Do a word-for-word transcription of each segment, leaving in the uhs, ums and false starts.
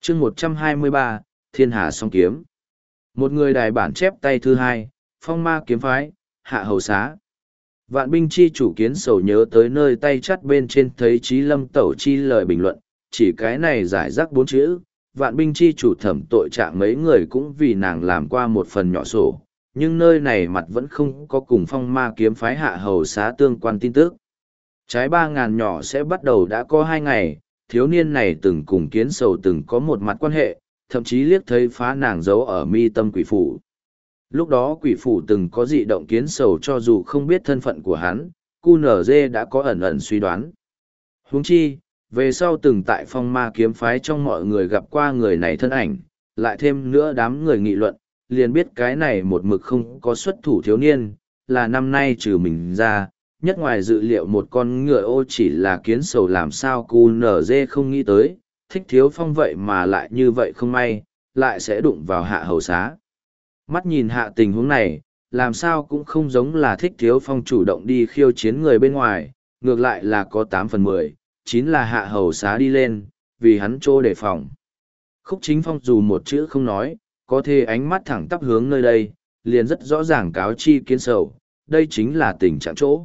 chương một trăm hai mươi ba, Thiên Hà Song Kiếm. Một người đài bản chép tay thứ hai, Phong Ma Kiếm Phái, Hạ Hầu Xá. Vạn binh chi chủ Kiến Sầu nhớ tới nơi tay chắt bên trên thấy Chí Lâm Tẩu chi lời bình luận, chỉ cái này giải rác bốn chữ, vạn binh chi chủ thẩm tội trạng mấy người cũng vì nàng làm qua một phần nhỏ sổ, nhưng nơi này mặt vẫn không có cùng Phong Ma Kiếm Phái Hạ Hầu Xá tương quan tin tức. Trái ba ngàn nhỏ sẽ bắt đầu đã có hai ngày, thiếu niên này từng cùng Kiến Sầu từng có một mặt quan hệ, thậm chí liếc thấy phá nàng giấu ở mi tâm quỷ phủ. Lúc đó quỷ phủ từng có dị động Kiến Sầu cho dù không biết thân phận của hắn, cu nở dê đã có ẩn ẩn suy đoán. Huống chi, về sau từng tại Phong Ma Kiếm Phái trong mọi người gặp qua người này thân ảnh, lại thêm nữa đám người nghị luận, liền biết cái này một mực không có xuất thủ thiếu niên, là năm nay trừ mình ra, nhất ngoài dự liệu một con ngựa ô chỉ là Kiến Sầu làm sao cu nở dê không nghĩ tới, Thích Thiếu Phong vậy mà lại như vậy không may, lại sẽ đụng vào Hạ Hầu Xá. Mắt nhìn hạ tình huống này, làm sao cũng không giống là Thích Thiếu Phong chủ động đi khiêu chiến người bên ngoài, ngược lại là có tám phần mười, chín là Hạ Hầu Xá đi lên, vì hắn trô đề phòng. Khúc Chính Phong dù một chữ không nói, có thể ánh mắt thẳng tắp hướng nơi đây, liền rất rõ ràng cáo chi Kiến Sầu, đây chính là tình trạng chỗ.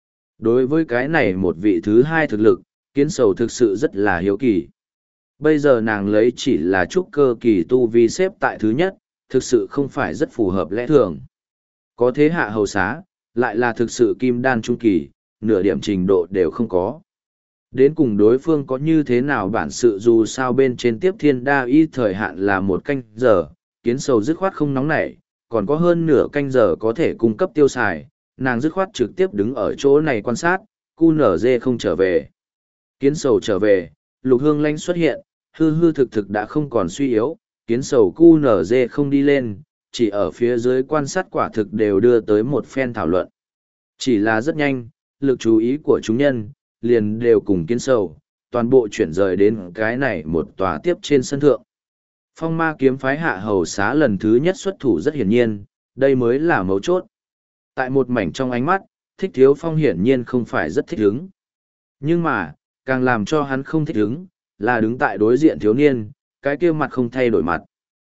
Đối với cái này một vị thứ hai thực lực, Kiến Sầu thực sự rất là hiếu kỳ. Bây giờ nàng lấy chỉ là trúc cơ kỳ tu vi xếp tại thứ nhất, thực sự không phải rất phù hợp lẽ thường. Có thế Hạ Hầu Xá, lại là thực sự kim đan trung kỳ, nửa điểm trình độ đều không có. Đến cùng đối phương có như thế nào bản sự dù sao bên trên tiếp thiên đa y thời hạn là một canh giờ, Kiến Sầu dứt khoát không nóng nảy, còn có hơn nửa canh giờ có thể cung cấp tiêu xài, nàng dứt khoát trực tiếp đứng ở chỗ này quan sát, cu nở dê không trở về. Kiến Sầu trở về, Lục Hương Lanh xuất hiện, hư hư thực thực đã không còn suy yếu, Kiến Sầu cu nở dê không đi lên, chỉ ở phía dưới quan sát quả thực đều đưa tới một phen thảo luận. Chỉ là rất nhanh, lực chú ý của chúng nhân, liền đều cùng Kiến Sầu, toàn bộ chuyển rời đến cái này một tòa tiếp trên sân thượng. Phong Ma Kiếm Phái Hạ Hầu Xá lần thứ nhất xuất thủ rất hiển nhiên, đây mới là mấu chốt. Tại một mảnh trong ánh mắt, Thích Thiếu Phong hiển nhiên không phải rất thích hứng. Nhưng mà, càng làm cho hắn không thích hứng, là đứng tại đối diện thiếu niên, cái kia mặt không thay đổi mặt.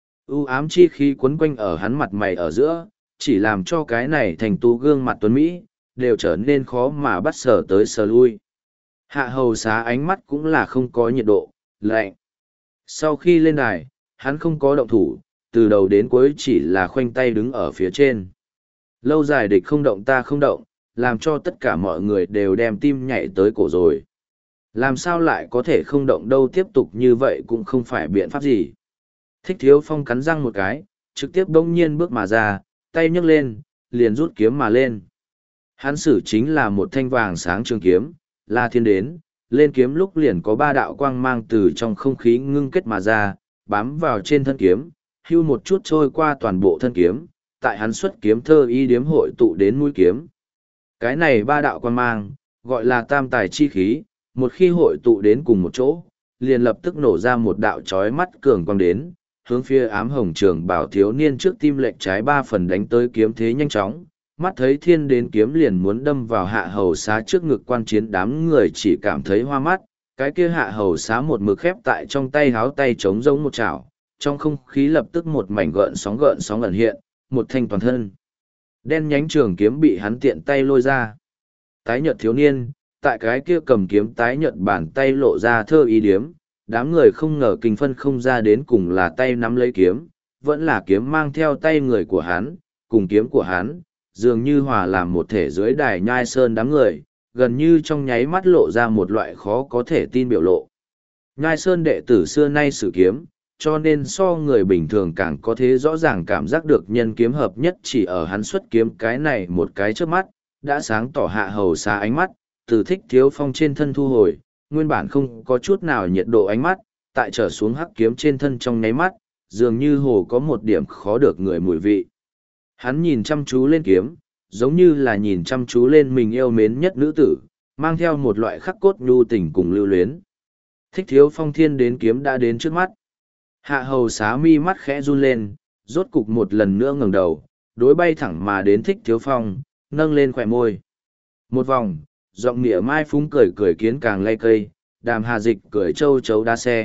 U ám chi khí quấn quanh ở hắn mặt mày ở giữa, chỉ làm cho cái này thành tú gương mặt tuấn Mỹ, đều trở nên khó mà bắt sở tới sờ lui. Hạ Hầu Xá ánh mắt cũng là không có nhiệt độ, lạnh. Sau khi lên đài, hắn không có động thủ, từ đầu đến cuối chỉ là khoanh tay đứng ở phía trên. Lâu dài địch không động ta không động, làm cho tất cả mọi người đều đem tim nhảy tới cổ rồi. Làm sao lại có thể không động đâu, tiếp tục như vậy cũng không phải biện pháp gì. Thích Thiếu Phong cắn răng một cái, trực tiếp bỗng nhiên bước mà ra, tay nhấc lên, liền rút kiếm mà lên. Hắn sử chính là một thanh vàng sáng trường kiếm, là thiên đến, lên kiếm lúc liền có ba đạo quang mang từ trong không khí ngưng kết mà ra, bám vào trên thân kiếm, hưu một chút trôi qua toàn bộ thân kiếm, tại hắn xuất kiếm thơ y điếm hội tụ đến mũi kiếm. Cái này ba đạo quang mang, gọi là tam tài chi khí, một khi hội tụ đến cùng một chỗ, liền lập tức nổ ra một đạo chói mắt cường quang đến, hướng phía ám hồng trường bảo thiếu niên trước tim lệch trái ba phần đánh tới kiếm thế nhanh chóng, mắt thấy thiên đến kiếm liền muốn đâm vào Hạ Hầu Xá trước ngực, quan chiến đám người chỉ cảm thấy hoa mắt, cái kia Hạ Hầu Xá một mực khép tại trong tay háo tay trống giống một chảo, trong không khí lập tức một mảnh gợn sóng gợn sóng ẩn hiện, một thanh toàn thân đen nhánh trường kiếm bị hắn tiện tay lôi ra. Tái nhợt thiếu niên, tại cái kia cầm kiếm tái nhợt bàn tay lộ ra thơ ý điếm, đám người không ngờ kinh phân không ra đến cùng là tay nắm lấy kiếm, vẫn là kiếm mang theo tay người của hắn, cùng kiếm của hắn, dường như hòa làm một thể dưới đài nhai sơn đám người, gần như trong nháy mắt lộ ra một loại khó có thể tin biểu lộ. Nhai sơn đệ tử xưa nay sử kiếm, cho nên so người bình thường càng có thể rõ ràng cảm giác được nhân kiếm hợp nhất, chỉ ở hắn xuất kiếm cái này một cái trước mắt, đã sáng tỏ Hạ Hầu Xá ánh mắt, từ Thích Thiếu Phong trên thân thu hồi, nguyên bản không có chút nào nhiệt độ ánh mắt, tại trở xuống hắc kiếm trên thân trong nháy mắt, dường như hồ có một điểm khó được người mùi vị. Hắn nhìn chăm chú lên kiếm, giống như là nhìn chăm chú lên mình yêu mến nhất nữ tử, mang theo một loại khắc cốt nhu tình cùng lưu luyến. Thích Thiếu Phong thiên đến kiếm đã đến trước mắt. Hạ Hầu Xá mi mắt khẽ run lên, rốt cục một lần nữa ngẩng đầu, đối bay thẳng mà đến Thích Thiếu Phong, nâng lên khỏe môi. Một vòng, giọng nghĩa mai phúng cười cười kiến càng lay cây, đàm hà dịch cười châu chấu đa xe,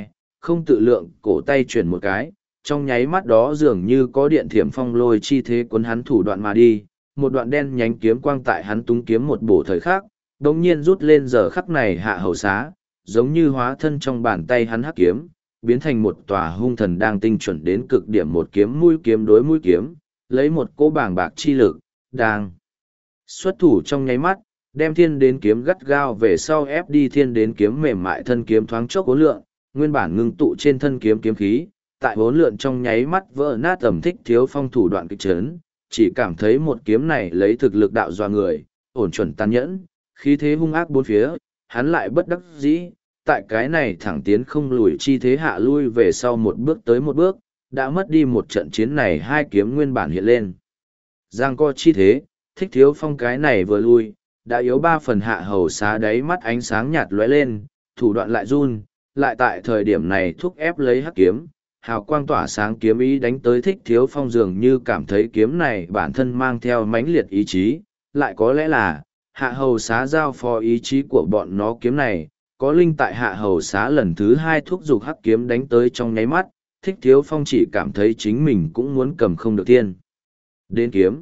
không tự lượng cổ tay chuyển một cái, trong nháy mắt đó dường như có điện thiểm phong lôi chi thế cuốn hắn thủ đoạn mà đi, một đoạn đen nhánh kiếm quang tại hắn túng kiếm một bổ thời khắc, đống nhiên rút lên giờ khắc này hạ hầu xá, giống như hóa thân trong bàn tay hắn hắc kiếm, biến thành một tòa hung thần đang tinh chuẩn đến cực điểm một kiếm mũi kiếm đối mũi kiếm, lấy một cỗ bảng bạc chi lực, đang xuất thủ trong nháy mắt, đem thiên đến kiếm gắt gao về sau ép đi thiên đến kiếm mềm mại thân kiếm thoáng chốc uốn lượn, nguyên bản ngưng tụ trên thân kiếm kiếm khí, tại uốn lượn trong nháy mắt vỡ nát tầm thích thiếu phong thủ đoạn kịch chấn, chỉ cảm thấy một kiếm này lấy thực lực đạo dọa người, ổn chuẩn tàn nhẫn, khí thế hung ác bốn phía, hắn lại bất đắc dĩ, tại cái này thẳng tiến không lùi chi thế hạ lui về sau một bước tới một bước, đã mất đi một trận chiến này hai kiếm nguyên bản hiện lên. Giang co chi thế, thích thiếu phong cái này vừa lui, đã yếu ba phần hạ hầu xá đáy mắt ánh sáng nhạt lóe lên, thủ đoạn lại run, lại tại thời điểm này thúc ép lấy hắc kiếm, hào quang tỏa sáng kiếm ý đánh tới thích thiếu phong dường như cảm thấy kiếm này bản thân mang theo mãnh liệt ý chí, lại có lẽ là, hạ hầu xá giao phó ý chí của bọn nó kiếm này, có linh tại hạ hầu xá lần thứ hai thúc giục hắc kiếm đánh tới trong nháy mắt, thích thiếu phong chỉ cảm thấy chính mình cũng muốn cầm không được tiên. Đến kiếm.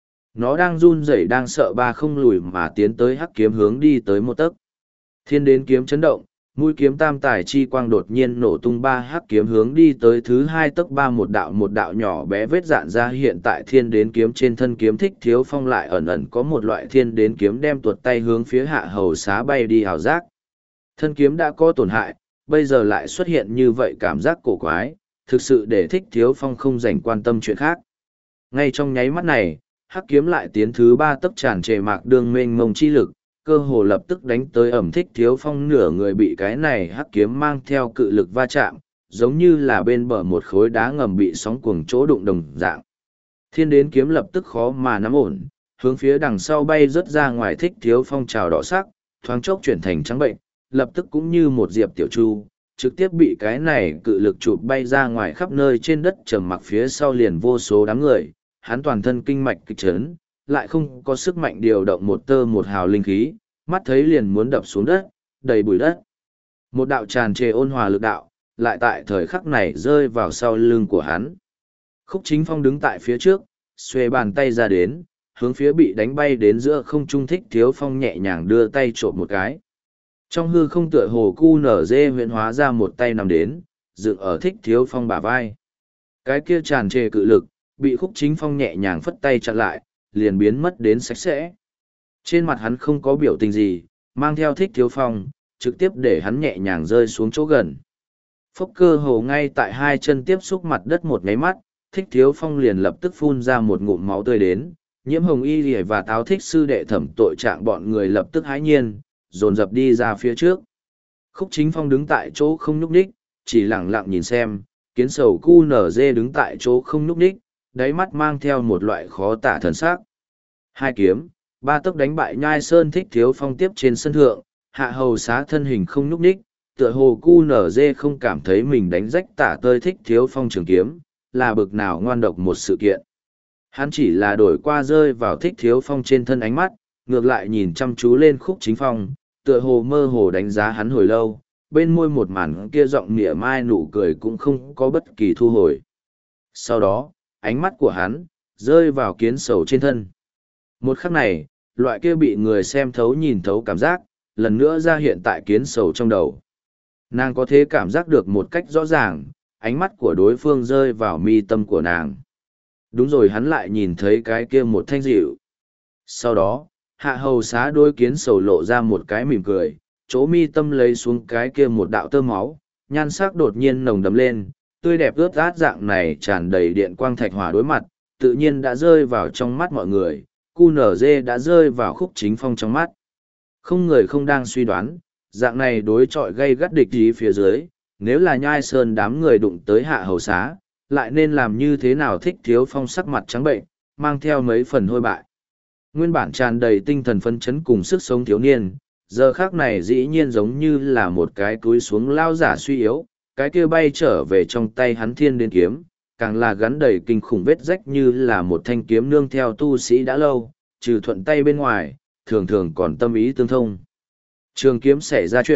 Nó đang run rẩy đang sợ ba không lùi mà tiến tới hắc kiếm hướng đi tới một tấc. Thiên đến kiếm chấn động, mũi kiếm tam tài chi quang đột nhiên nổ tung ba hắc kiếm hướng đi tới thứ hai tấc ba một đạo một đạo nhỏ bé vết dạn ra hiện tại thiên đến kiếm trên thân kiếm thích thiếu phong lại ẩn ẩn có một loại thiên đến kiếm đem tuột tay hướng phía hạ hầu xá bay đi hào giác. Thân kiếm đã có tổn hại, bây giờ lại xuất hiện như vậy cảm giác cổ quái, thực sự để thích thiếu phong không dành quan tâm chuyện khác. Ngay trong nháy mắt này, hắc kiếm lại tiến thứ ba tấc tràn trề mạc đương mênh mông chi lực, cơ hồ lập tức đánh tới ẩm thích thiếu phong nửa người bị cái này hắc kiếm mang theo cự lực va chạm, giống như là bên bờ một khối đá ngầm bị sóng cuồng chỗ đụng đồng dạng. Thiên đến kiếm lập tức khó mà nắm ổn, hướng phía đằng sau bay rớt ra ngoài thích thiếu phong trào đỏ sắc, thoáng chốc chuyển thành trắng bệnh, lập tức cũng như một diệp tiểu chu, trực tiếp bị cái này cự lực chụp bay ra ngoài khắp nơi trên đất trầm mặc phía sau liền vô số đám người, hắn toàn thân kinh mạch kịch chấn, lại không có sức mạnh điều động một tơ một hào linh khí, mắt thấy liền muốn đập xuống đất, đầy bụi đất. Một đạo tràn trề ôn hòa lực đạo, lại tại thời khắc này rơi vào sau lưng của hắn. Khúc Chính Phong đứng tại phía trước, xuề bàn tay ra đến, hướng phía bị đánh bay đến giữa không trung thích thiếu phong nhẹ nhàng đưa tay trộm một cái. Trong hư không tựa hồ cu nở dê huyện hóa ra một tay nằm đến, dựng ở thích thiếu phong bả vai. Cái kia tràn trề cự lực, bị Khúc Chính Phong nhẹ nhàng phất tay chặn lại, liền biến mất đến sạch sẽ. Trên mặt hắn không có biểu tình gì, mang theo thích thiếu phong, trực tiếp để hắn nhẹ nhàng rơi xuống chỗ gần. Phốc cơ hồ ngay tại hai chân tiếp xúc mặt đất một ngáy mắt, thích thiếu phong liền lập tức phun ra một ngụm máu tươi đến, nhiễm hồng y lìa và táo thích sư đệ thẩm tội trạng bọn người lập tức hãi nhiên, dồn dập đi ra phía trước. Khúc Chính Phong đứng tại chỗ không nhúc nhích, chỉ lặng lặng nhìn xem, kiến sầu cu nở dê đứng tại chỗ không nhúc nhích, đáy mắt mang theo một loại khó tả thần sắc. Hai kiếm, ba tấc đánh bại nhai sơn thích thiếu phong tiếp trên sân thượng, hạ hầu xá thân hình không nhúc nhích, tựa hồ cu nở dê không cảm thấy mình đánh rách tả tơi thích thiếu phong trường kiếm, là bực nào ngoan độc một sự kiện. Hắn chỉ là đổi qua rơi vào thích thiếu phong trên thân ánh mắt, ngược lại nhìn chăm chú lên Khúc Chính Phong, tựa hồ mơ hồ đánh giá hắn hồi lâu, bên môi một màn kia giọng mỉa mai nụ cười cũng không có bất kỳ thu hồi. Sau đó, ánh mắt của hắn, rơi vào kiến sầu trên thân. Một khắc này, loại kia bị người xem thấu nhìn thấu cảm giác, lần nữa ra hiện tại kiến sầu trong đầu. Nàng có thể cảm giác được một cách rõ ràng, ánh mắt của đối phương rơi vào mi tâm của nàng. Đúng rồi, hắn lại nhìn thấy cái kia một thanh dịu. Sau đó, hạ hầu xá đôi kiến sầu lộ ra một cái mỉm cười, chỗ mi tâm lấy xuống cái kia một đạo tơ máu, nhan sắc đột nhiên nồng đấm lên, tươi đẹp ướt át dạng này tràn đầy điện quang thạch hỏa đối mặt, tự nhiên đã rơi vào trong mắt mọi người, cu nở dê đã rơi vào Khúc Chính Phong trong mắt. Không người không đang suy đoán, dạng này đối chọi gây gắt địch ý phía dưới, nếu là nhai sơn đám người đụng tới hạ hầu xá, lại nên làm như thế nào thích thiếu phong sắc mặt trắng bệnh, mang theo mấy phần hôi bại. Nguyên bản tràn đầy tinh thần phấn chấn cùng sức sống thiếu niên, giờ khác này dĩ nhiên giống như là một cái túi xuống lao giả suy yếu, cái kia bay trở về trong tay hắn thiên đến kiếm, càng là gắn đầy kinh khủng vết rách như là một thanh kiếm nương theo tu sĩ đã lâu, trừ thuận tay bên ngoài, thường thường còn tâm ý tương thông. Trường kiếm xảy ra chuyện,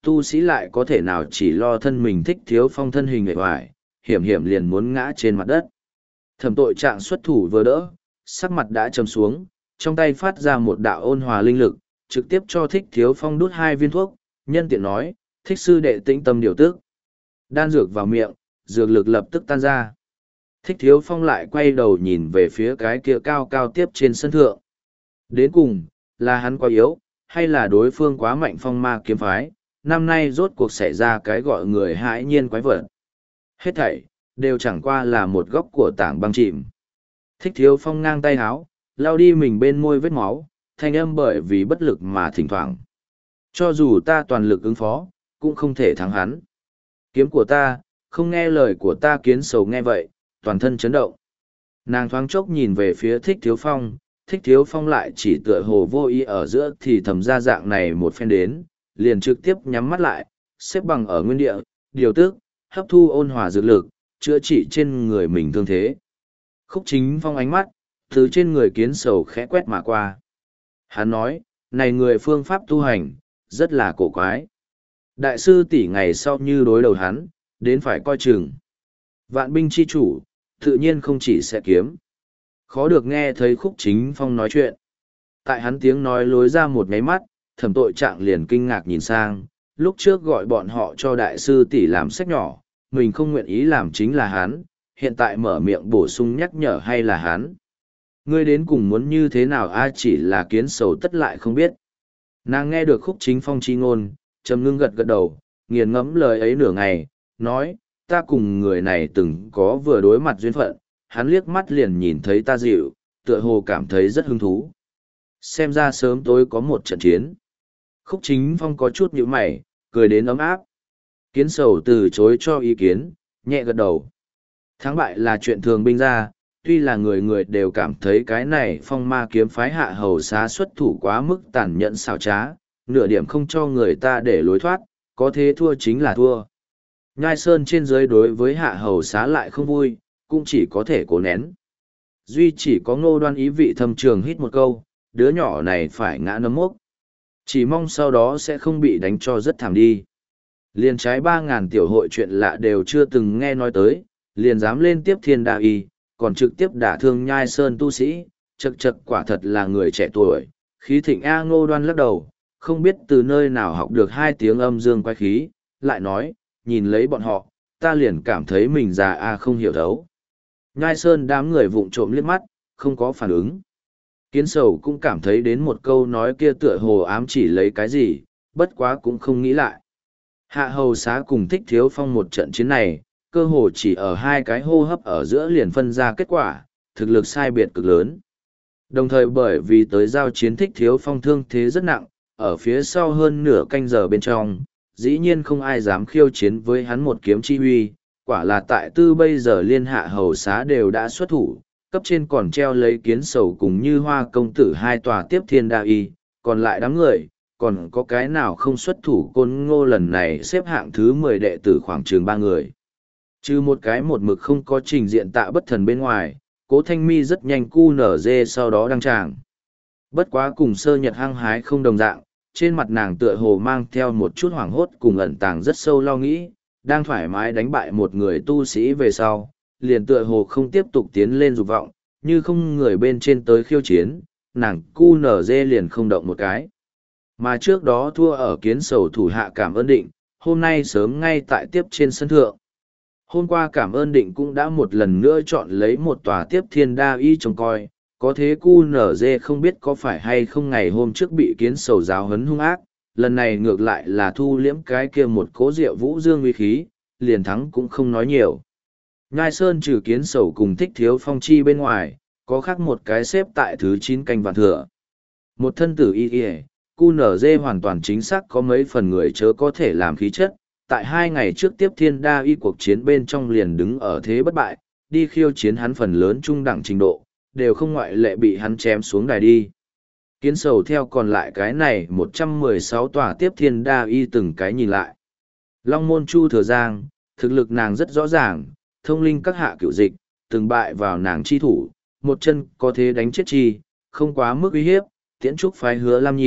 tu sĩ lại có thể nào chỉ lo thân mình Thích Thiếu Phong thân hình hề hoài, hiểm hiểm liền muốn ngã trên mặt đất. Thẩm tội trạng xuất thủ vừa đỡ, sắc mặt đã trầm xuống, trong tay phát ra một đạo ôn hòa linh lực, trực tiếp cho Thích Thiếu Phong đút hai viên thuốc, nhân tiện nói, thích sư đệ tĩnh tâm điều tức. Đan dược vào miệng, dược lực lập tức tan ra. Thích Thiếu Phong lại quay đầu nhìn về phía cái kia cao cao tiếp trên sân thượng. Đến cùng, là hắn quá yếu, hay là đối phương quá mạnh phong ma kiếm phái, năm nay rốt cuộc xảy ra cái gọi người hãi nhiên quái vật. Hết thảy, đều chẳng qua là một góc của tảng băng chìm. Thích Thiếu Phong ngang tay háo, lao đi mình bên môi vết máu, thanh âm bởi vì bất lực mà thỉnh thoảng. Cho dù ta toàn lực ứng phó, cũng không thể thắng hắn. Kiếm của ta, không nghe lời của ta Kiến Sầu nghe vậy, toàn thân chấn động. Nàng thoáng chốc nhìn về phía Thích Thiếu Phong, Thích Thiếu Phong lại chỉ tựa hồ vô ý ở giữa thì thầm ra dạng này một phen đến, liền trực tiếp nhắm mắt lại, xếp bằng ở nguyên địa, điều tức, hấp thu ôn hòa dược lực, chữa trị trên người mình thương thế. Khúc Chính Phong ánh mắt, từ trên người Kiến Sầu khẽ quét mà qua. Hắn nói, này người phương pháp tu hành, rất là cổ quái. Đại sư tỷ ngày sau như đối đầu hắn, đến phải coi chừng. Vạn binh chi chủ, tự nhiên không chỉ sẽ kiếm. Khó được nghe thấy Khúc Chính Phong nói chuyện. Tại hắn tiếng nói lối ra một nháy mắt, thẩm tội trạng liền kinh ngạc nhìn sang, lúc trước gọi bọn họ cho đại sư tỷ làm sách nhỏ, mình không nguyện ý làm chính là hắn, hiện tại mở miệng bổ sung nhắc nhở hay là hắn. Ngươi đến cùng muốn như thế nào a chỉ là Kiến Sầu tất lại không biết. Nàng nghe được Khúc Chính Phong chi ngôn, trầm ngưng gật gật đầu, nghiền ngẫm lời ấy nửa ngày, nói, ta cùng người này từng có vừa đối mặt duyên phận, hắn liếc mắt liền nhìn thấy ta dịu, tựa hồ cảm thấy rất hứng thú. Xem ra sớm tối có một trận chiến. Khúc Chính Phong có chút nhíu mày, cười đến ấm áp. Kiến Sầu từ chối cho ý kiến, nhẹ gật đầu. Thắng bại là chuyện thường binh ra, tuy là người người đều cảm thấy cái này phong ma kiếm phái hạ hầu xá xuất thủ quá mức tàn nhẫn xảo trá, nửa điểm không cho người ta để lối thoát, có thế thua chính là thua. Nhai Sơn trên dưới đối với hạ hầu xá lại không vui, cũng chỉ có thể cố nén. Duy chỉ có Ngô Đoan ý vị thâm trường hít một câu, đứa nhỏ này phải ngã nấm mốc. Chỉ mong sau đó sẽ không bị đánh cho rất thảm đi. Liền trái ba ngàn tiểu hội chuyện lạ đều chưa từng nghe nói tới, liền dám lên tiếp thiên đạo y, còn trực tiếp đả thương Nhai Sơn tu sĩ, chật chật quả thật là người trẻ tuổi. Khí thịnh A Ngô Đoan lắc đầu, không biết từ nơi nào học được hai tiếng âm dương quái khí, lại nói, nhìn lấy bọn họ, ta liền cảm thấy mình già A không hiểu thấu. Nhai Sơn đám người vụng trộm liếc mắt, không có phản ứng. Kiến Sầu cũng cảm thấy đến một câu nói kia tựa hồ ám chỉ lấy cái gì, bất quá cũng không nghĩ lại. Hạ hầu xá cùng Thích Thiếu Phong một trận chiến này, cơ hồ chỉ ở hai cái hô hấp ở giữa liền phân ra kết quả, thực lực sai biệt cực lớn. Đồng thời bởi vì tới giao chiến Thích Thiếu Phong thương thế rất nặng, ở phía sau hơn nửa canh giờ bên trong, dĩ nhiên không ai dám khiêu chiến với hắn một kiếm chi huy, quả là tại tư bây giờ liên hạ hầu xá đều đã xuất thủ, cấp trên còn treo lấy Kiến Sầu cùng như hoa công tử hai tòa tiếp thiên đạo y, còn lại đám người, còn có cái nào không xuất thủ Côn Ngô lần này xếp hạng thứ mười đệ tử khoảng trường ba người. Trừ một cái một mực không có trình diện tạ bất thần bên ngoài, Cố Thanh Mi rất nhanh cu nở dê sau đó đăng tràng. Bất quá cùng sơ nhật hăng hái không đồng dạng, trên mặt nàng tựa hồ mang theo một chút hoảng hốt cùng ẩn tàng rất sâu lo nghĩ, đang thoải mái đánh bại một người tu sĩ về sau, liền tựa hồ không tiếp tục tiến lên dục vọng, như không người bên trên tới khiêu chiến, nàng cu nở dê liền không động một cái. Mà trước đó thua ở Kiến Sầu thủ hạ Cảm Ơn Định, hôm nay sớm ngay tại tiếp trên sân thượng. Hôm qua Cảm Ơn Định cũng đã một lần nữa chọn lấy một tòa tiếp thiên đa y trông coi, có thế cu nở dê không biết có phải hay không ngày hôm trước bị Kiến Sầu giáo hấn hung ác, lần này ngược lại là thu liễm cái kia một cố rượu vũ dương uy khí, liền thắng cũng không nói nhiều. Nhai Sơn trừ Kiến Sầu cùng Thích Thiếu Phong chi bên ngoài, có khác một cái xếp tại thứ chín canh vạn thừa. Một thân tử y y, cu nở dê hoàn toàn chính xác có mấy phần người chớ có thể làm khí chất, tại hai ngày trước tiếp thiên đa y cuộc chiến bên trong liền đứng ở thế bất bại, đi khiêu chiến hắn phần lớn trung đẳng trình độ, đều không ngoại lệ bị hắn chém xuống đài đi. Kiến Sầu theo còn lại cái này một trăm mười sáu tòa tiếp thiên đa y từng cái nhìn lại. Long môn Chu Thừa Giang, thực lực nàng rất rõ ràng, thông linh các hạ cựu dịch, từng bại vào nàng chi thủ, một chân có thế đánh chết chi, không quá mức uy hiếp, tiễn trúc phái Hứa Lam Nhi,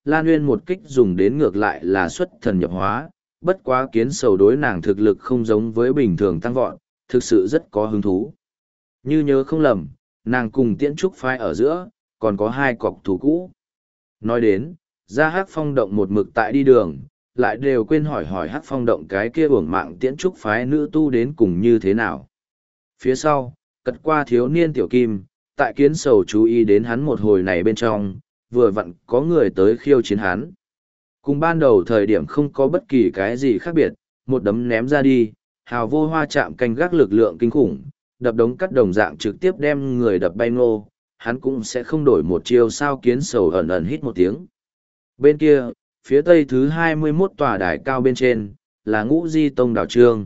Lan Nguyên một kích dùng đến ngược lại là xuất thần nhập hóa, bất quá kiến sầu đối nàng thực lực không giống với bình thường tăng vọt, thực sự rất có hứng thú. Như nhớ không lầm, nàng cùng tiễn trúc phái ở giữa, còn có hai cọc thù cũ. Nói đến, ra Hắc Phong động một mực tại đi đường, lại đều quên hỏi hỏi Hắc Phong động cái kia uổng mạng tiễn trúc phái nữ tu đến cùng như thế nào. Phía sau, cật qua thiếu niên tiểu kim, tại kiến sầu chú ý đến hắn một hồi này bên trong, vừa vặn có người tới khiêu chiến hắn. Cùng ban đầu thời điểm không có bất kỳ cái gì khác biệt, một đấm ném ra đi, hào vô hoa chạm canh gác lực lượng kinh khủng, đập đống cắt đồng dạng trực tiếp đem người đập bay ngô, hắn cũng sẽ không đổi một chiêu sao kiến sầu ẩn ẩn hít một tiếng. Bên kia, phía tây thứ hai mươi mốt tòa đài cao bên trên, là Ngũ Di Tông đảo trương.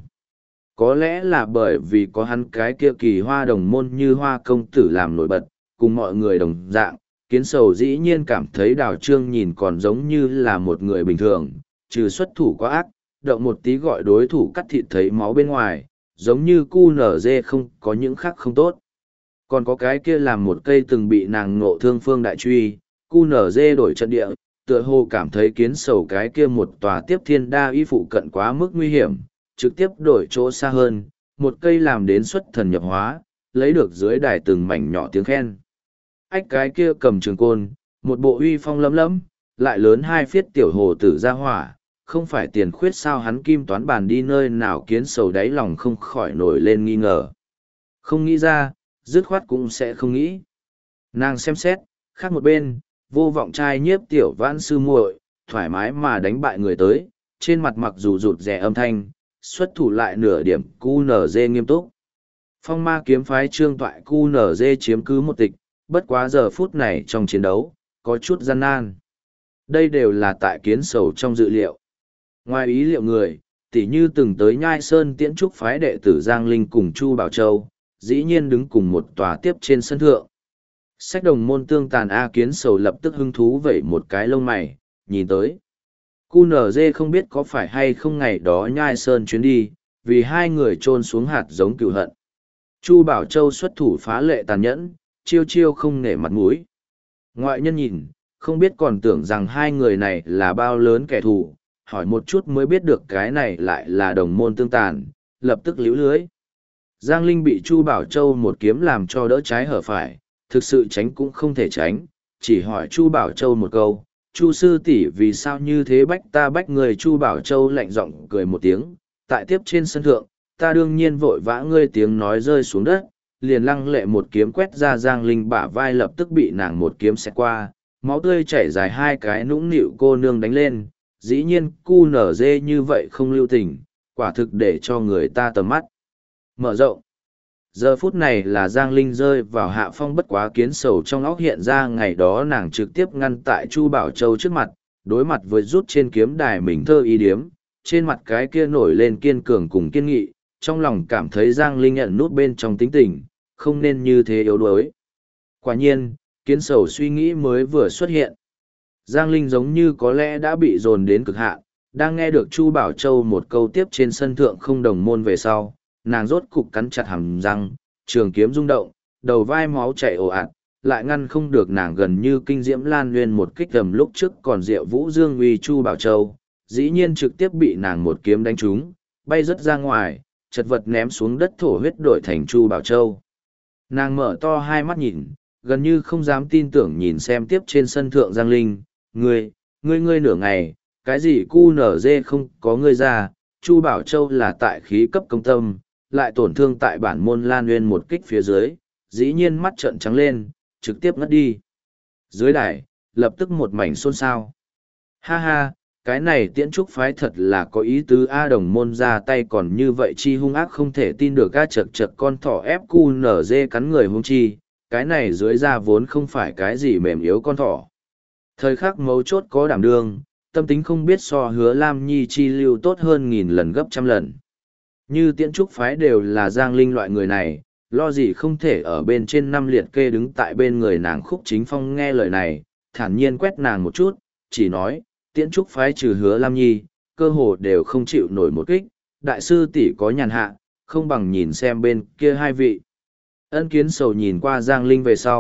Có lẽ là bởi vì có hắn cái kia kỳ hoa đồng môn như hoa công tử làm nổi bật, cùng mọi người đồng dạng, kiến sầu dĩ nhiên cảm thấy đào trương nhìn còn giống như là một người bình thường, trừ xuất thủ quá ác, động một tí gọi đối thủ cắt thịt thấy máu bên ngoài, giống như cu nở dê không có những khác không tốt. Còn có cái kia làm một cây từng bị nàng ngộ thương phương đại truy, cu nở dê đổi trận địa, tựa hồ cảm thấy kiến sầu cái kia một tòa tiếp thiên đa y phụ cận quá mức nguy hiểm, trực tiếp đổi chỗ xa hơn, một cây làm đến xuất thần nhập hóa, lấy được dưới đài từng mảnh nhỏ tiếng khen. Ách cái kia cầm trường côn, một bộ uy phong lấm lấm, lại lớn hai phiết tiểu hồ tử ra hỏa, không phải tiền khuyết sao hắn kim toán bàn đi nơi nào kiến sầu đáy lòng không khỏi nổi lên nghi ngờ. Không nghĩ ra, dứt khoát cũng sẽ không nghĩ. Nàng xem xét, khác một bên, vô vọng trai nhiếp tiểu vãn sư muội, thoải mái mà đánh bại người tới, trên mặt mặc dù rụt rè âm thanh, xuất thủ lại nửa điểm cu nở dê nghiêm túc. Phong ma kiếm phái trương toại cu nở dê chiếm cứ một tịch, bất quá giờ phút này trong chiến đấu, có chút gian nan. Đây đều là tại kiến sầu trong dự liệu. Ngoài ý liệu người, tỉ như từng tới Nhai Sơn tiễn trúc phái đệ tử Giang Linh cùng Chu Bảo Châu, dĩ nhiên đứng cùng một tòa tiếp trên sân thượng. Sách đồng môn tương tàn A kiến sầu lập tức hứng thú vẩy một cái lông mày, nhìn tới. Cu nở dê không biết có phải hay không ngày đó Nhai Sơn chuyến đi, vì hai người trôn xuống hạt giống cựu hận. Chu Bảo Châu xuất thủ phá lệ tàn nhẫn, chiêu chiêu không nể mặt mũi. Ngoại nhân nhìn, không biết còn tưởng rằng hai người này là bao lớn kẻ thù, hỏi một chút mới biết được cái này lại là đồng môn tương tàn, lập tức líu lưới. Giang Linh bị Chu Bảo Châu một kiếm làm cho đỡ trái hở phải, thực sự tránh cũng không thể tránh, chỉ hỏi Chu Bảo Châu một câu, Chu sư tỷ vì sao như thế bách ta bách người. Chu Bảo Châu lạnh giọng cười một tiếng, tại tiếp trên sân thượng, ta đương nhiên vội vã ngươi tiếng nói rơi xuống đất, liền lăng lệ một kiếm quét ra Giang Linh bả vai lập tức bị nàng một kiếm xẹt qua, máu tươi chảy dài hai cái nũng nịu cô nương đánh lên, dĩ nhiên cu nở dê như vậy không lưu tình, quả thực để cho người ta tầm mắt mở rộng. Giờ phút này là Giang Linh rơi vào hạ phong bất quá kiến sầu trong óc hiện ra ngày đó nàng trực tiếp ngăn tại Chu Bảo Châu trước mặt, đối mặt với rút trên kiếm đài mình thơ ý điếm, trên mặt cái kia nổi lên kiên cường cùng kiên nghị, trong lòng cảm thấy Giang Linh nhận nút bên trong tính tình, không nên như thế yếu đuối. Quả nhiên, kiến sầu suy nghĩ mới vừa xuất hiện. Giang Linh giống như có lẽ đã bị dồn đến cực hạn, đang nghe được Chu Bảo Châu một câu tiếp trên sân thượng không đồng môn về sau, nàng rốt cục cắn chặt hàm răng, trường kiếm rung động, đầu vai máu chảy ồ ạt, lại ngăn không được nàng gần như kinh diễm Lan Nguyên một kích gầm lúc trước còn Diệu Vũ Dương uy Chu Bảo Châu, dĩ nhiên trực tiếp bị nàng một kiếm đánh trúng, bay rất ra ngoài, chật vật ném xuống đất thổ huyết đổi thành Chu Bảo Châu. Nàng mở to hai mắt nhìn, gần như không dám tin tưởng nhìn xem tiếp trên sân thượng Giang Linh, ngươi, ngươi ngươi nửa ngày, cái gì cu nở dê không có ngươi ra, Chu Bảo Châu là tại khí cấp công tâm, lại tổn thương tại bản môn Lan Nguyên một kích phía dưới, dĩ nhiên mắt trợn trắng lên, trực tiếp ngất đi. Dưới đài, lập tức một mảnh xôn xao. Ha ha, cái này tiễn trúc phái thật là có ý tứ A đồng môn ra tay còn như vậy chi hung ác không thể tin được A chật chật con thỏ ép cu nở dê cắn người hung chi, cái này dưới da vốn không phải cái gì mềm yếu con thỏ. Thời khắc mấu chốt có đảm đương, tâm tính không biết so hứa Lam Nhi chi lưu tốt hơn nghìn lần gấp trăm lần. Như tiễn trúc phái đều là Giang Linh loại người này, lo gì không thể ở bên trên năm liệt kê đứng tại bên người nàng Khúc Chính Phong nghe lời này, thản nhiên quét nàng một chút, chỉ nói, tiễn trúc phái trừ hứa Lam Nhi, cơ hồ đều không chịu nổi một kích, đại sư tỷ có nhàn hạ, không bằng nhìn xem bên kia hai vị. Ân kiến sầu nhìn qua Giang Linh về sau,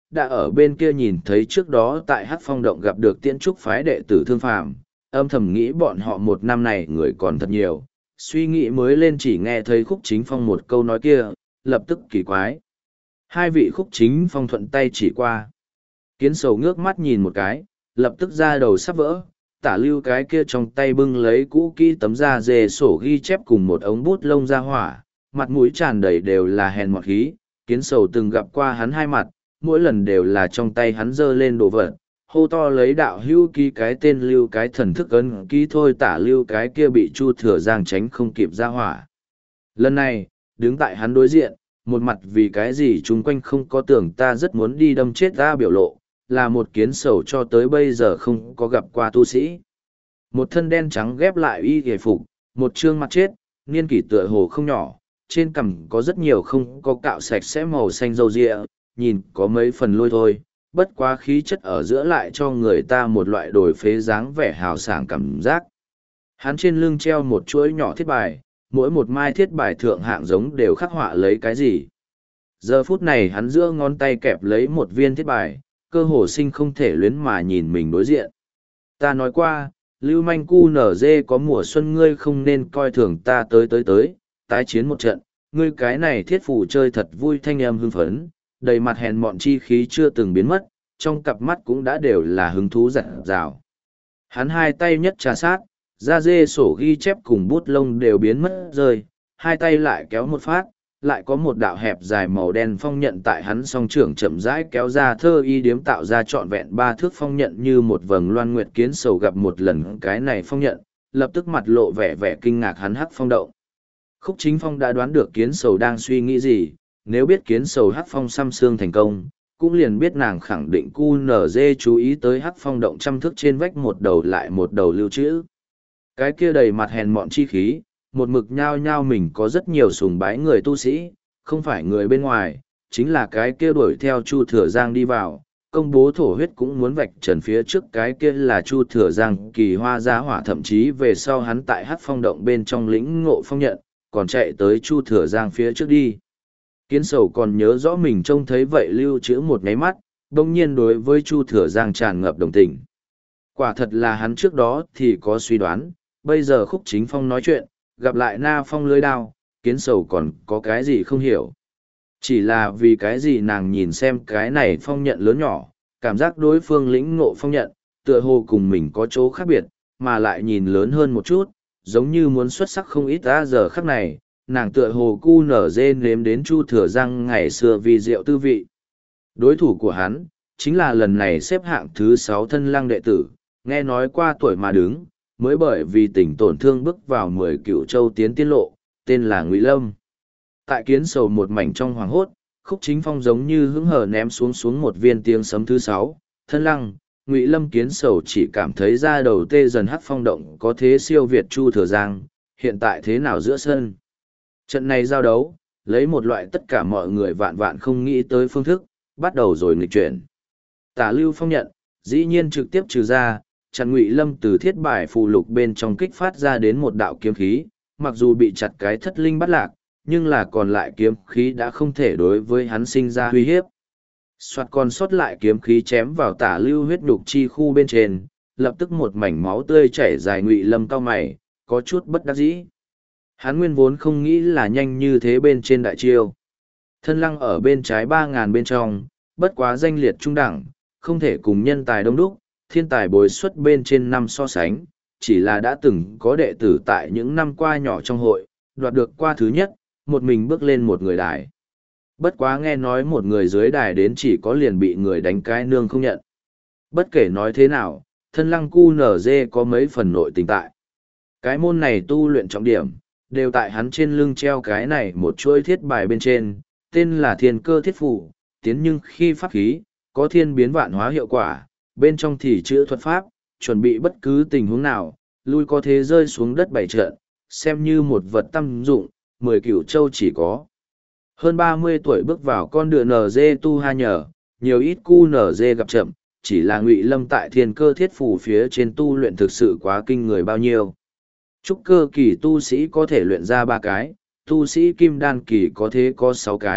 đã ở bên kia nhìn thấy trước đó tại Hắc Phong Động gặp được Tiễn Trúc phái đệ tử Thương Phàm, âm thầm nghĩ bọn họ một năm này người còn thật nhiều, suy nghĩ mới lên chỉ nghe thấy Khúc Chính Phong một câu nói kia, lập tức kỳ quái. Hai vị Khúc Chính Phong thuận tay chỉ qua. Kiến Sầu ngước mắt nhìn một cái, lập tức ra đầu sắp vỡ, Tả Lưu cái kia trong tay bưng lấy cũ kỹ tấm da dê sổ ghi chép cùng một ống bút lông ra hỏa, mặt mũi tràn đầy đều là hèn mọt khí. Kiến Sầu từng gặp qua hắn hai mặt, mỗi lần đều là trong tay hắn giơ lên đồ vật, hô to lấy đạo hưu ký cái tên Lưu cái thần thức ấn ký thôi. Tả Lưu cái kia bị Chu Thừa Giang tránh không kịp ra hỏa. Lần này, đứng tại hắn đối diện, một mặt vì cái gì chung quanh không có tưởng ta rất muốn đi đâm chết ta biểu lộ, là một Kiến Sầu cho tới bây giờ không có gặp qua tu sĩ. Một thân đen trắng ghép lại y hề phục, một trương mặt chết, niên kỷ tựa hồ không nhỏ, trên cằm có rất nhiều không có cạo sạch sẽ màu xanh râu ria, nhìn có mấy phần lôi thôi, bất quá khí chất ở giữa lại cho người ta một loại đổi phế dáng vẻ hào sảng cảm giác. Hắn trên lưng treo một chuỗi nhỏ thiết bài, mỗi một mai thiết bài thượng hạng giống đều khắc họa lấy cái gì. Giờ phút này hắn giữa ngón tay kẹp lấy một viên thiết bài, cơ hồ sinh không thể luyến mà nhìn mình đối diện. Ta nói qua, lưu manh cu nở dê có mùa xuân ngươi không nên coi thường ta tới tới tới, tái chiến một trận, ngươi cái này thiết phủ chơi thật vui thanh em hưng phấn, đầy mặt hèn mọn chi khí chưa từng biến mất, trong cặp mắt cũng đã đều là hứng thú rạng rào. Hắn hai tay nhất trà sát, da dê sổ ghi chép cùng bút lông đều biến mất rơi, hai tay lại kéo một phát, lại có một đạo hẹp dài màu đen phong nhận tại hắn song trưởng chậm rãi kéo ra thơ y điếm tạo ra trọn vẹn ba thước phong nhận như một vầng loan nguyệt. Kiến Sầu gặp một lần cái này phong nhận, lập tức mặt lộ vẻ vẻ kinh ngạc. Hắn Hắc Phong Động. Khúc Chính Phong đã đoán được Kiến Sầu đang suy nghĩ gì, nếu biết Kiến Sầu Hắc Phong xăm xương thành công, cũng liền biết nàng khẳng định cu nở dê chú ý tới Hắc Phong Động trăm thước trên vách một đầu lại một đầu lưu trữ. Cái kia đầy mặt hèn mọn chi khí, một mực nhao nhao mình có rất nhiều sùng bái người tu sĩ, không phải người bên ngoài, chính là cái kia đuổi theo Chu Thừa Giang đi vào, công bố thổ huyết cũng muốn vạch trần phía trước cái kia là Chu Thừa Giang kỳ hoa giá hỏa, thậm chí về sau hắn tại Hắc Phong Động bên trong lĩnh ngộ phong nhận, còn chạy tới Chu Thừa Giang phía trước đi. Kiến Sầu còn nhớ rõ mình trông thấy vậy lưu trữ một ngáy mắt, đồng nhiên đối với Chu Thừa Giang tràn ngập đồng tình. Quả thật là hắn trước đó thì có suy đoán, bây giờ Khúc Chính Phong nói chuyện, gặp lại Na Phong lưới đao, Kiến Sầu còn có cái gì không hiểu. Chỉ là vì cái gì nàng nhìn xem cái này phong nhận lớn nhỏ, cảm giác đối phương lĩnh ngộ phong nhận, tựa hồ cùng mình có chỗ khác biệt, mà lại nhìn lớn hơn một chút, giống như muốn xuất sắc không ít ra giờ khắc này, nàng tựa hồ cu nở dê nếm đến Chu Thừa Giang ngày xưa vì rượu tư vị. Đối thủ của hắn, chính là lần này xếp hạng thứ sáu Thân Lăng đệ tử, nghe nói qua tuổi mà đứng, mới bởi vì tình tổn thương bước vào mười cựu châu tiến tiên lộ, tên là Ngụy Lâm. Tại Kiến Sầu một mảnh trong hoàng hốt, Khúc Chính Phong giống như hứng hở ném xuống xuống một viên tiếng sấm thứ sáu, Thân Lăng, Ngụy Lâm. Kiến Sầu chỉ cảm thấy da đầu tê dần. Hắc Phong Động có thế siêu việt Chu Thừa Giang, hiện tại thế nào giữa sân. Trận này giao đấu, lấy một loại tất cả mọi người vạn vạn không nghĩ tới phương thức, bắt đầu rồi nghịch chuyển. Tả Lưu phong nhận, dĩ nhiên trực tiếp trừ ra, chặn Ngụy Lâm từ thiết bài phù lục bên trong kích phát ra đến một đạo kiếm khí, mặc dù bị chặt cái thất linh bắt lạc, nhưng là còn lại kiếm khí đã không thể đối với hắn sinh ra uy hiếp. Soạt còn sót lại kiếm khí chém vào Tả Lưu huyết nhục chi khu bên trên, lập tức một mảnh máu tươi chảy dài. Ngụy Lâm cau mày, có chút bất đắc dĩ. Hắn nguyên vốn không nghĩ là nhanh như thế bên trên đại chiêu. Thân Lăng ở bên trái ba ngàn bên trong, bất quá danh liệt trung đẳng, không thể cùng nhân tài đông đúc, thiên tài bồi xuất bên trên năm so sánh, chỉ là đã từng có đệ tử tại những năm qua nhỏ trong hội, đoạt được qua thứ nhất, một mình bước lên một người đài. Bất quá nghe nói một người dưới đài đến chỉ có liền bị người đánh cái nương không nhận. Bất kể nói thế nào, Thân Lăng cu nở dê có mấy phần nội tình tại. Cái môn này tu luyện trọng điểm, đều tại hắn trên lưng treo cái này một chuỗi thiết bài bên trên, tên là Thiên Cơ Thiết Phủ, tiến nhưng khi pháp khí, có thiên biến vạn hóa hiệu quả, bên trong thì chữ thuật pháp, chuẩn bị bất cứ tình huống nào, lui có thế rơi xuống đất bảy trận, xem như một vật tâm dụng, mười cửu châu chỉ có. Hơn ba mươi tuổi bước vào con đường en giê tu ha nhờ, nhiều ít cu en giê gặp chậm, chỉ là Ngụy Lâm tại Thiên Cơ Thiết Phủ phía trên tu luyện thực sự quá kinh người bao nhiêu. Trúc cơ kỳ tu sĩ có thể luyện ra ba cái, tu sĩ kim đan kỳ có thế có sáu cái,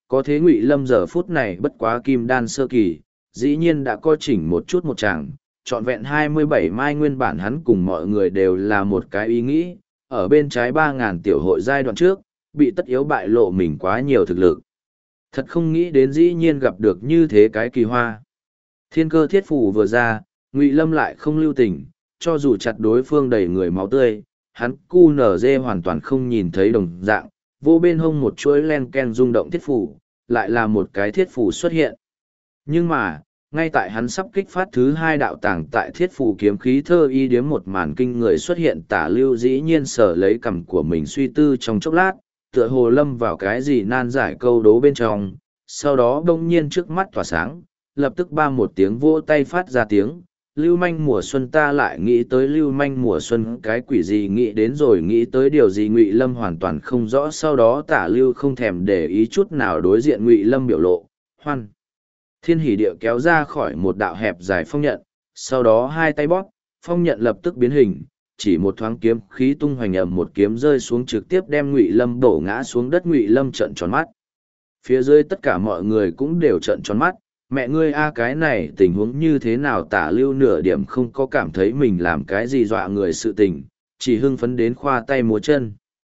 có thế Ngụy Lâm giờ phút này bất quá kim đan sơ kỳ, dĩ nhiên đã coi chỉnh một chút một chàng, trọn vẹn hai mươi bảy mai nguyên bản hắn cùng mọi người đều là một cái ý nghĩ, ở bên trái ba ngàn tiểu hội giai đoạn trước, bị tất yếu bại lộ mình quá nhiều thực lực. Thật không nghĩ đến dĩ nhiên gặp được như thế cái kỳ hoa. Thiên cơ thiết phủ vừa ra, Ngụy Lâm lại không lưu tình, cho dù chặt đối phương đầy người máu tươi, hắn cu nở dê hoàn toàn không nhìn thấy đồng dạng, vô bên hông một chuỗi len ken rung động thiết phủ, lại là một cái thiết phủ xuất hiện. Nhưng mà, ngay tại hắn sắp kích phát thứ hai đạo tàng tại thiết phủ kiếm khí thơ y điếm một màn kinh người xuất hiện, Tả Lưu dĩ nhiên sở lấy cằm của mình suy tư trong chốc lát, tựa hồ lâm vào cái gì nan giải câu đố bên trong, sau đó đông nhiên trước mắt tỏa sáng, lập tức ba một tiếng vỗ tay phát ra tiếng, lưu manh mùa xuân. Ta lại nghĩ tới lưu manh mùa xuân, cái quỷ gì nghĩ đến rồi nghĩ tới điều gì Ngụy Lâm hoàn toàn không rõ. Sau đó Tả Lưu không thèm để ý chút nào đối diện Ngụy Lâm biểu lộ, hoan thiên hỉ địa kéo ra khỏi một đạo hẹp dài phong nhận, sau đó hai tay bóp, phong nhận lập tức biến hình, chỉ một thoáng kiếm khí tung hoành ầm một kiếm rơi xuống trực tiếp đem Ngụy Lâm đổ ngã xuống đất. Ngụy Lâm trợn tròn mắt, phía dưới tất cả mọi người cũng đều trợn tròn mắt, mẹ ngươi a cái này tình huống như thế nào? Tả Lưu nửa điểm không có cảm thấy mình làm cái gì dọa người sự tình, chỉ hưng phấn đến khoa tay múa chân.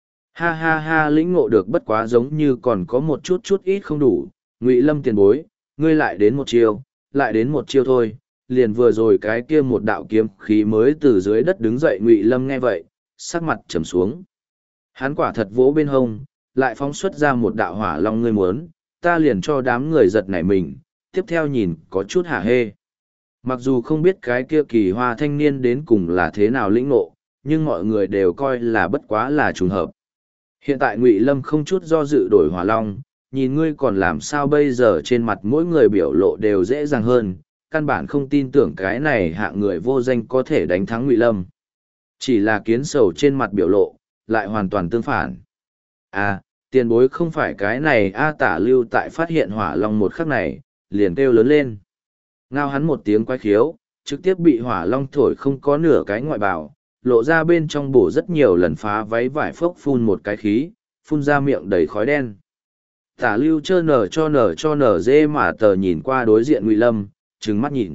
Ha ha ha, lĩnh ngộ được bất quá giống như còn có một chút chút ít không đủ. Ngụy Lâm tiền bối, ngươi lại đến một chiêu, lại đến một chiêu thôi. Liền vừa rồi cái kia một đạo kiếm khí mới từ dưới đất đứng dậy. Ngụy Lâm nghe vậy, sắc mặt trầm xuống. Hắn quả thật vỗ bên hông, lại phóng xuất ra một đạo hỏa long. Ngươi muốn, ta liền cho đám người giật nảy mình, tiếp theo nhìn có chút hả hê. Mặc dù không biết cái kia kỳ hoa thanh niên đến cùng là thế nào lĩnh ngộ, nhưng mọi người đều coi là bất quá là trùng hợp. Hiện tại Ngụy Lâm không chút do dự đổi hỏa long, nhìn ngươi còn làm sao bây giờ? Trên mặt mỗi người biểu lộ đều dễ dàng hơn, căn bản không tin tưởng cái này hạng người vô danh có thể đánh thắng Ngụy Lâm. Chỉ là kiến sầu trên mặt biểu lộ, lại hoàn toàn tương phản. À, tiền bối không phải cái này a. Tả Lưu tại phát hiện hỏa long một khắc này, liền kêu lớn lên. Ngao hắn một tiếng quái khiếu, trực tiếp bị hỏa long thổi không có nửa cái ngoại bào, lộ ra bên trong bổ rất nhiều lần, phá váy vải phốc phun một cái khí, phun ra miệng đầy khói đen. Tả Lưu chơ nở cho nở cho nở dê mà tờ nhìn qua đối diện Ngụy Lâm, trừng mắt nhìn.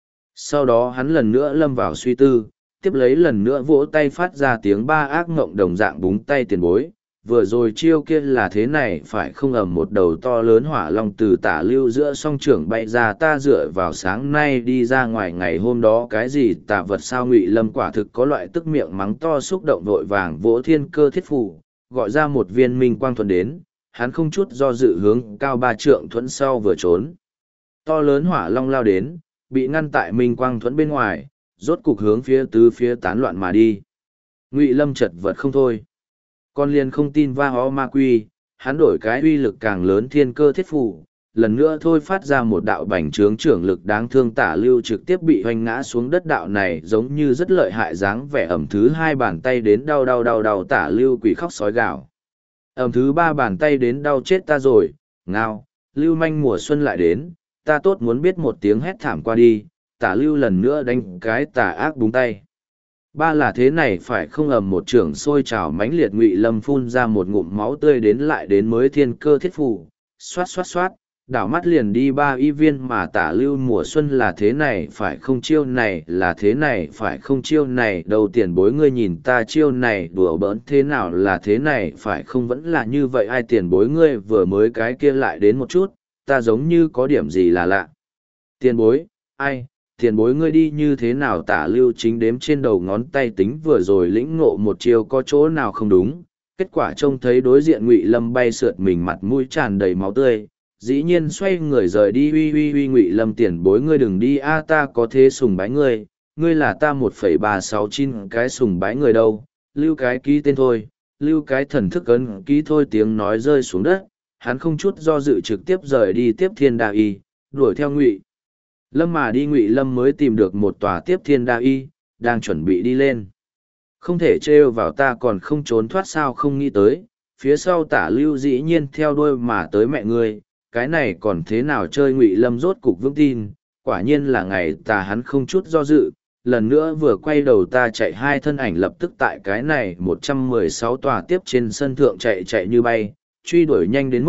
Sau đó hắn lần nữa lâm vào suy tư, tiếp lấy lần nữa vỗ tay phát ra tiếng ba ác ngộng đồng dạng búng tay. Tiền bối, vừa rồi chiêu kia là thế này phải không? Ầm một đầu to lớn hỏa long từ Tả Lưu giữa song trưởng bay ra. Ta dựa vào sáng nay đi ra ngoài ngày hôm đó cái gì tà vật sao? Ngụy Lâm quả thực có loại tức miệng mắng to, xúc động vội vàng vỗ thiên cơ thiết phù, gọi ra một viên minh quang thuẫn đến, hắn không chút do dự hướng cao ba trượng thuẫn sau vừa trốn. To lớn hỏa long lao đến, bị ngăn tại minh quang thuẫn bên ngoài, rốt cục hướng phía tứ phía tán loạn mà đi. Ngụy Lâm chật vật không thôi. Con liền không tin va ho ma quy, hắn đổi cái uy lực càng lớn thiên cơ thiết phù, lần nữa thôi phát ra một đạo bành trướng trưởng lực đáng thương. Tả Lưu trực tiếp bị hoành ngã xuống đất. Đạo này giống như rất lợi hại dáng vẻ. Ẩm thứ hai bàn tay đến đau đau đau đau, Tả Lưu quỷ khóc sói gào. Ẩm thứ ba bàn tay đến đau chết ta rồi, ngao, lưu manh mùa xuân lại đến, ta tốt muốn biết một tiếng hét thảm qua đi. Tả Lưu lần nữa đánh cái tà ác búng tay. Ba là thế này phải không? Ầm một trưởng sôi trào mãnh liệt. Ngụy Lâm phun ra một ngụm máu tươi đến lại đến mới thiên cơ thiết phù, xoát xoát xoát, đảo mắt liền đi ba y viên. Mà Tả Lưu mùa xuân là thế này phải không? Chiêu này là thế này phải không? Chiêu này đầu tiền bối ngươi nhìn ta chiêu này đùa bỡn thế nào là thế này phải không? Vẫn là như vậy. Ai tiền bối ngươi vừa mới cái kia lại đến một chút, ta giống như có điểm gì là lạ. Tiền bối, ai, tiền bối ngươi đi như thế nào? Tả Lưu chính đếm trên đầu ngón tay tính vừa rồi lĩnh ngộ một chiêu có chỗ nào không đúng, kết quả trông thấy đối diện Ngụy Lâm bay sượt mình, mặt mũi tràn đầy máu tươi, dĩ nhiên xoay người rời đi. Uy uy uy, Ngụy Lâm tiền bối ngươi đừng đi a, ta có thế sùng bái ngươi, ngươi là ta một phẩy ba sáu chín cái sùng bái người đâu, lưu cái ký tên thôi, lưu cái thần thức ấn ký thôi. Tiếng nói rơi xuống đất, hắn không chút do dự trực tiếp rời đi tiếp thiên đa y, đuổi theo Ngụy Lâm mà đi. Ngụy Lâm mới tìm được một tòa tiếp thiên đa y, đang chuẩn bị đi lên. Không thể trêu vào ta còn không trốn thoát sao? Không nghĩ tới, phía sau Tả Lưu dĩ nhiên theo đuôi mà tới. Mẹ ngươi, cái này còn thế nào chơi? Ngụy Lâm rốt cục vững tin, quả nhiên là ngày tà. Hắn không chút do dự, lần nữa vừa quay đầu ta chạy, hai thân ảnh lập tức tại cái này một trăm mười sáu tòa tiếp trên sân thượng chạy chạy như bay, truy đuổi nhanh đến mức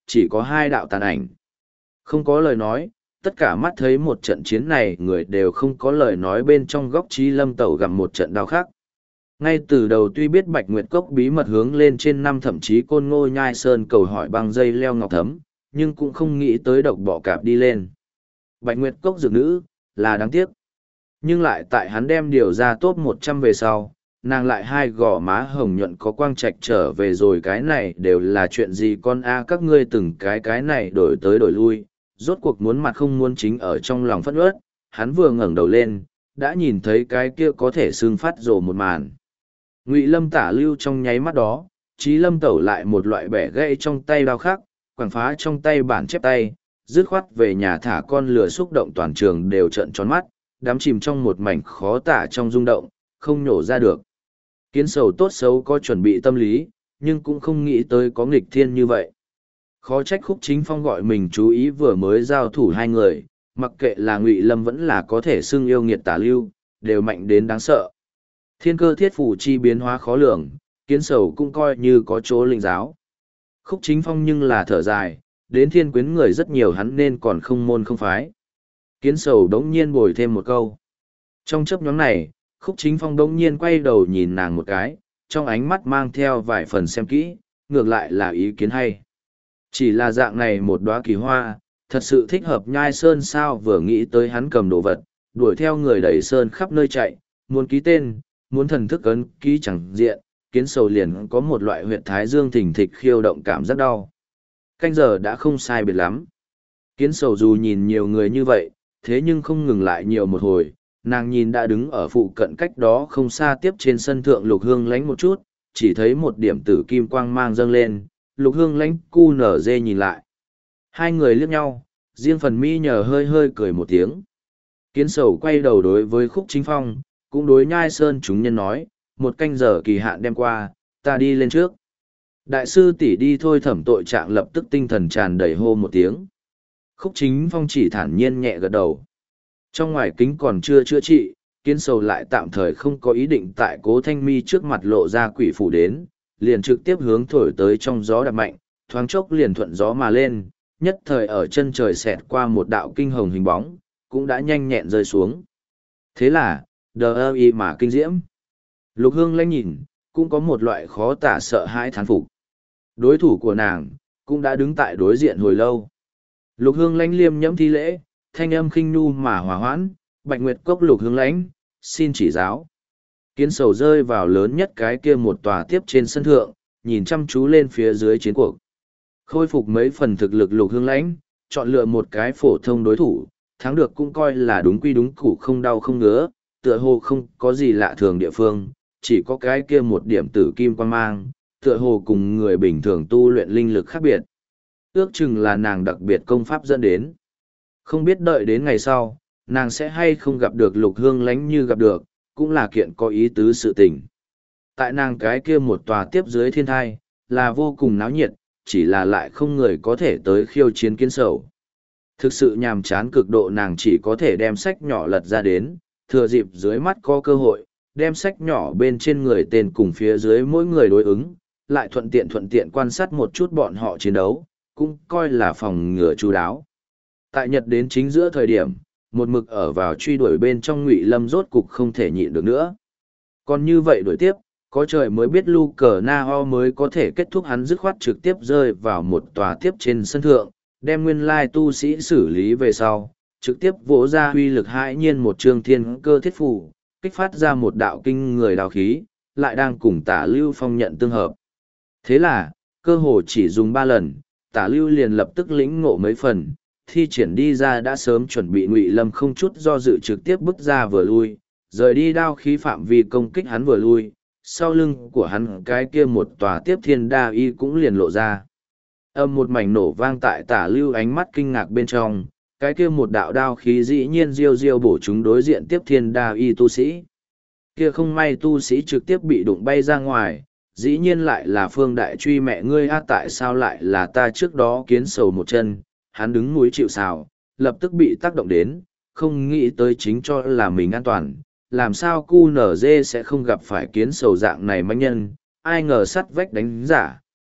chỉ có hai đạo tàn ảnh. Không có lời nói, tất cả mắt thấy một trận chiến này người đều không có lời nói bên trong góc trí lâm tẩu gặp một trận đau khác. Ngay từ đầu tuy biết Bạch Nguyệt Cốc bí mật hướng lên trên năm thậm chí Côn Ngô Nhai Sơn cầu hỏi băng dây leo ngọc thấm, nhưng cũng không nghĩ tới độc bỏ cạp đi lên. Bạch Nguyệt Cốc dược nữ, là đáng tiếc. Nhưng lại tại hắn đem điều ra top một trăm về sau, nàng lại hai gò má hồng nhuận có quang trạch trở về rồi, cái này đều là chuyện gì con a các ngươi từng cái cái này đổi tới đổi lui, rốt cuộc muốn mặt không muốn chính ở trong lòng phẫn uất. Hắn vừa ngẩng đầu lên, đã nhìn thấy cái kia có thể xương phát rồ một màn. Ngụy Lâm tả lưu trong nháy mắt đó, Trí Lâm tẩu lại một loại bẻ gãy trong tay đao khác, quẳng phá trong tay bản chép tay, dứt khoát về nhà thả con lửa, xúc động toàn trường đều trợn tròn mắt, đắm chìm trong một mảnh khó tả trong rung động, không nhổ ra được. Kiến sầu tốt xấu có chuẩn bị tâm lý, nhưng cũng không nghĩ tới có nghịch thiên như vậy. Khó trách Khúc Chính Phong gọi mình chú ý vừa mới giao thủ hai người, mặc kệ là Ngụy Lâm vẫn là có thể xưng yêu nghiệt tả lưu, đều mạnh đến đáng sợ. Thiên cơ thiết phủ chi biến hóa khó lường, kiến sầu cũng coi như có chỗ linh giáo. Khúc Chính Phong nhưng là thở dài, đến thiên quyến người rất nhiều hắn nên còn không môn không phái. Kiến sầu đống nhiên bồi thêm một câu. Trong chấp nhóm này, Khúc Chính Phong đống nhiên quay đầu nhìn nàng một cái, trong ánh mắt mang theo vài phần xem kỹ, ngược lại là ý kiến hay. Chỉ là dạng này một đóa kỳ hoa, thật sự thích hợp Nhai Sơn sao, vừa nghĩ tới hắn cầm đồ vật, đuổi theo người đẩy sơn khắp nơi chạy, muốn ký tên, muốn thần thức ấn ký chẳng diện, kiến sầu liền có một loại huyệt thái dương thình thịch khiêu động cảm giác đau. Canh giờ đã không sai biệt lắm. Kiến sầu dù nhìn nhiều người như vậy, thế nhưng không ngừng lại nhiều một hồi, nàng nhìn đã đứng ở phụ cận cách đó không xa tiếp trên sân thượng Lục Hương lánh một chút, chỉ thấy một điểm tử kim quang mang dâng lên, Lục Hương lánh cu nở dê nhìn lại. Hai người liếc nhau, riêng phần mi nhờ hơi hơi cười một tiếng. Kiến sầu quay đầu đối với Khúc Chính Phong, cũng đối Nhai Sơn chúng nhân nói, một canh giờ kỳ hạn đem qua, ta đi lên trước. Đại sư tỷ đi thôi. Thẩm Tội Trạng lập tức tinh thần tràn đầy hô một tiếng. Khúc Chính Phong chỉ thản nhiên nhẹ gật đầu. Trong ngoài kính còn chưa chữa trị, kiến sầu lại tạm thời không có ý định tại Cố Thanh Mi trước mặt lộ ra quỷ phủ đến, liền trực tiếp hướng thổi tới trong gió đạp mạnh, thoáng chốc liền thuận gió mà lên, nhất thời ở chân trời xẹt qua một đạo kinh hồng hình bóng, cũng đã nhanh nhẹn rơi xuống. Thế là, đờ ơ y mà kinh diễm. Lục Hương lanh nhìn, cũng có một loại khó tả sợ hãi thán phục. Đối thủ của nàng, cũng đã đứng tại đối diện hồi lâu. Lục Hương lanh liêm nhẫm thi lễ, thanh âm khinh nu mà hòa hoãn, Bạch Nguyệt Cốc Lục Hương lãnh, xin chỉ giáo. Kiến sầu rơi vào lớn nhất cái kia một tòa tiếp trên sân thượng, nhìn chăm chú lên phía dưới chiến cuộc. Khôi phục mấy phần thực lực Lục Hương lãnh, chọn lựa một cái phổ thông đối thủ, thắng được cũng coi là đúng quy đúng củ, không đau không ngứa, tựa hồ không có gì lạ thường địa phương, chỉ có cái kia một điểm tử kim quan mang, tựa hồ cùng người bình thường tu luyện linh lực khác biệt. Ước chừng là nàng đặc biệt công pháp dẫn đến. Không biết đợi đến ngày sau, nàng sẽ hay không gặp được Lục Hương lánh như gặp được, cũng là kiện có ý tứ sự tình. Tại nàng cái kia một tòa tiếp dưới thiên thai, là vô cùng náo nhiệt, chỉ là lại không người có thể tới khiêu chiến kiến sầu. Thực sự nhàm chán cực độ, nàng chỉ có thể đem sách nhỏ lật ra đến, thừa dịp dưới mắt có cơ hội, đem sách nhỏ bên trên người tên cùng phía dưới mỗi người đối ứng, lại thuận tiện thuận tiện quan sát một chút bọn họ chiến đấu, cũng coi là phòng ngừa chú đáo. Tại Nhật đến chính giữa thời điểm, một mực ở vào truy đuổi bên trong Ngụy Lâm rốt cục không thể nhịn được nữa. Còn như vậy đuổi tiếp, có trời mới biết Lu Cờ Na Ho mới có thể kết thúc, hắn dứt khoát trực tiếp rơi vào một tòa tiếp trên sân thượng, đem nguyên lai tu sĩ xử lý về sau, trực tiếp vỗ ra huy lực hãi nhiên một trường thiên cơ thiết phù, kích phát ra một đạo kinh người đào khí, lại đang cùng Tả Lưu Phong nhận tương hợp. Thế là, cơ hồ chỉ dùng ba lần, Tả Lưu liền lập tức lĩnh ngộ mấy phần, thi triển đi ra đã sớm chuẩn bị Ngụy Lâm không chút do dự trực tiếp bước ra vừa lui, rời đi đao khí phạm vi công kích hắn vừa lui, sau lưng của hắn cái kia một tòa tiếp thiên đa y cũng liền lộ ra. Âm một mảnh nổ vang tại Tả Lưu ánh mắt kinh ngạc bên trong, cái kia một đạo đao khí dĩ nhiên diêu diêu bổ chúng đối diện tiếp thiên đa y tu sĩ. Kia không may tu sĩ trực tiếp bị đụng bay ra ngoài, dĩ nhiên lại là Phương Đại Truy mẹ ngươi a, tại sao lại là ta trước đó kiến sầu một chân, hắn đứng núi chịu sào, lập tức bị tác động đến, không nghĩ tới chính cho là mình an toàn, làm sao cu nở dê sẽ không gặp phải kiến sầu dạng này manh nhân, ai ngờ sắt vách đánh giả,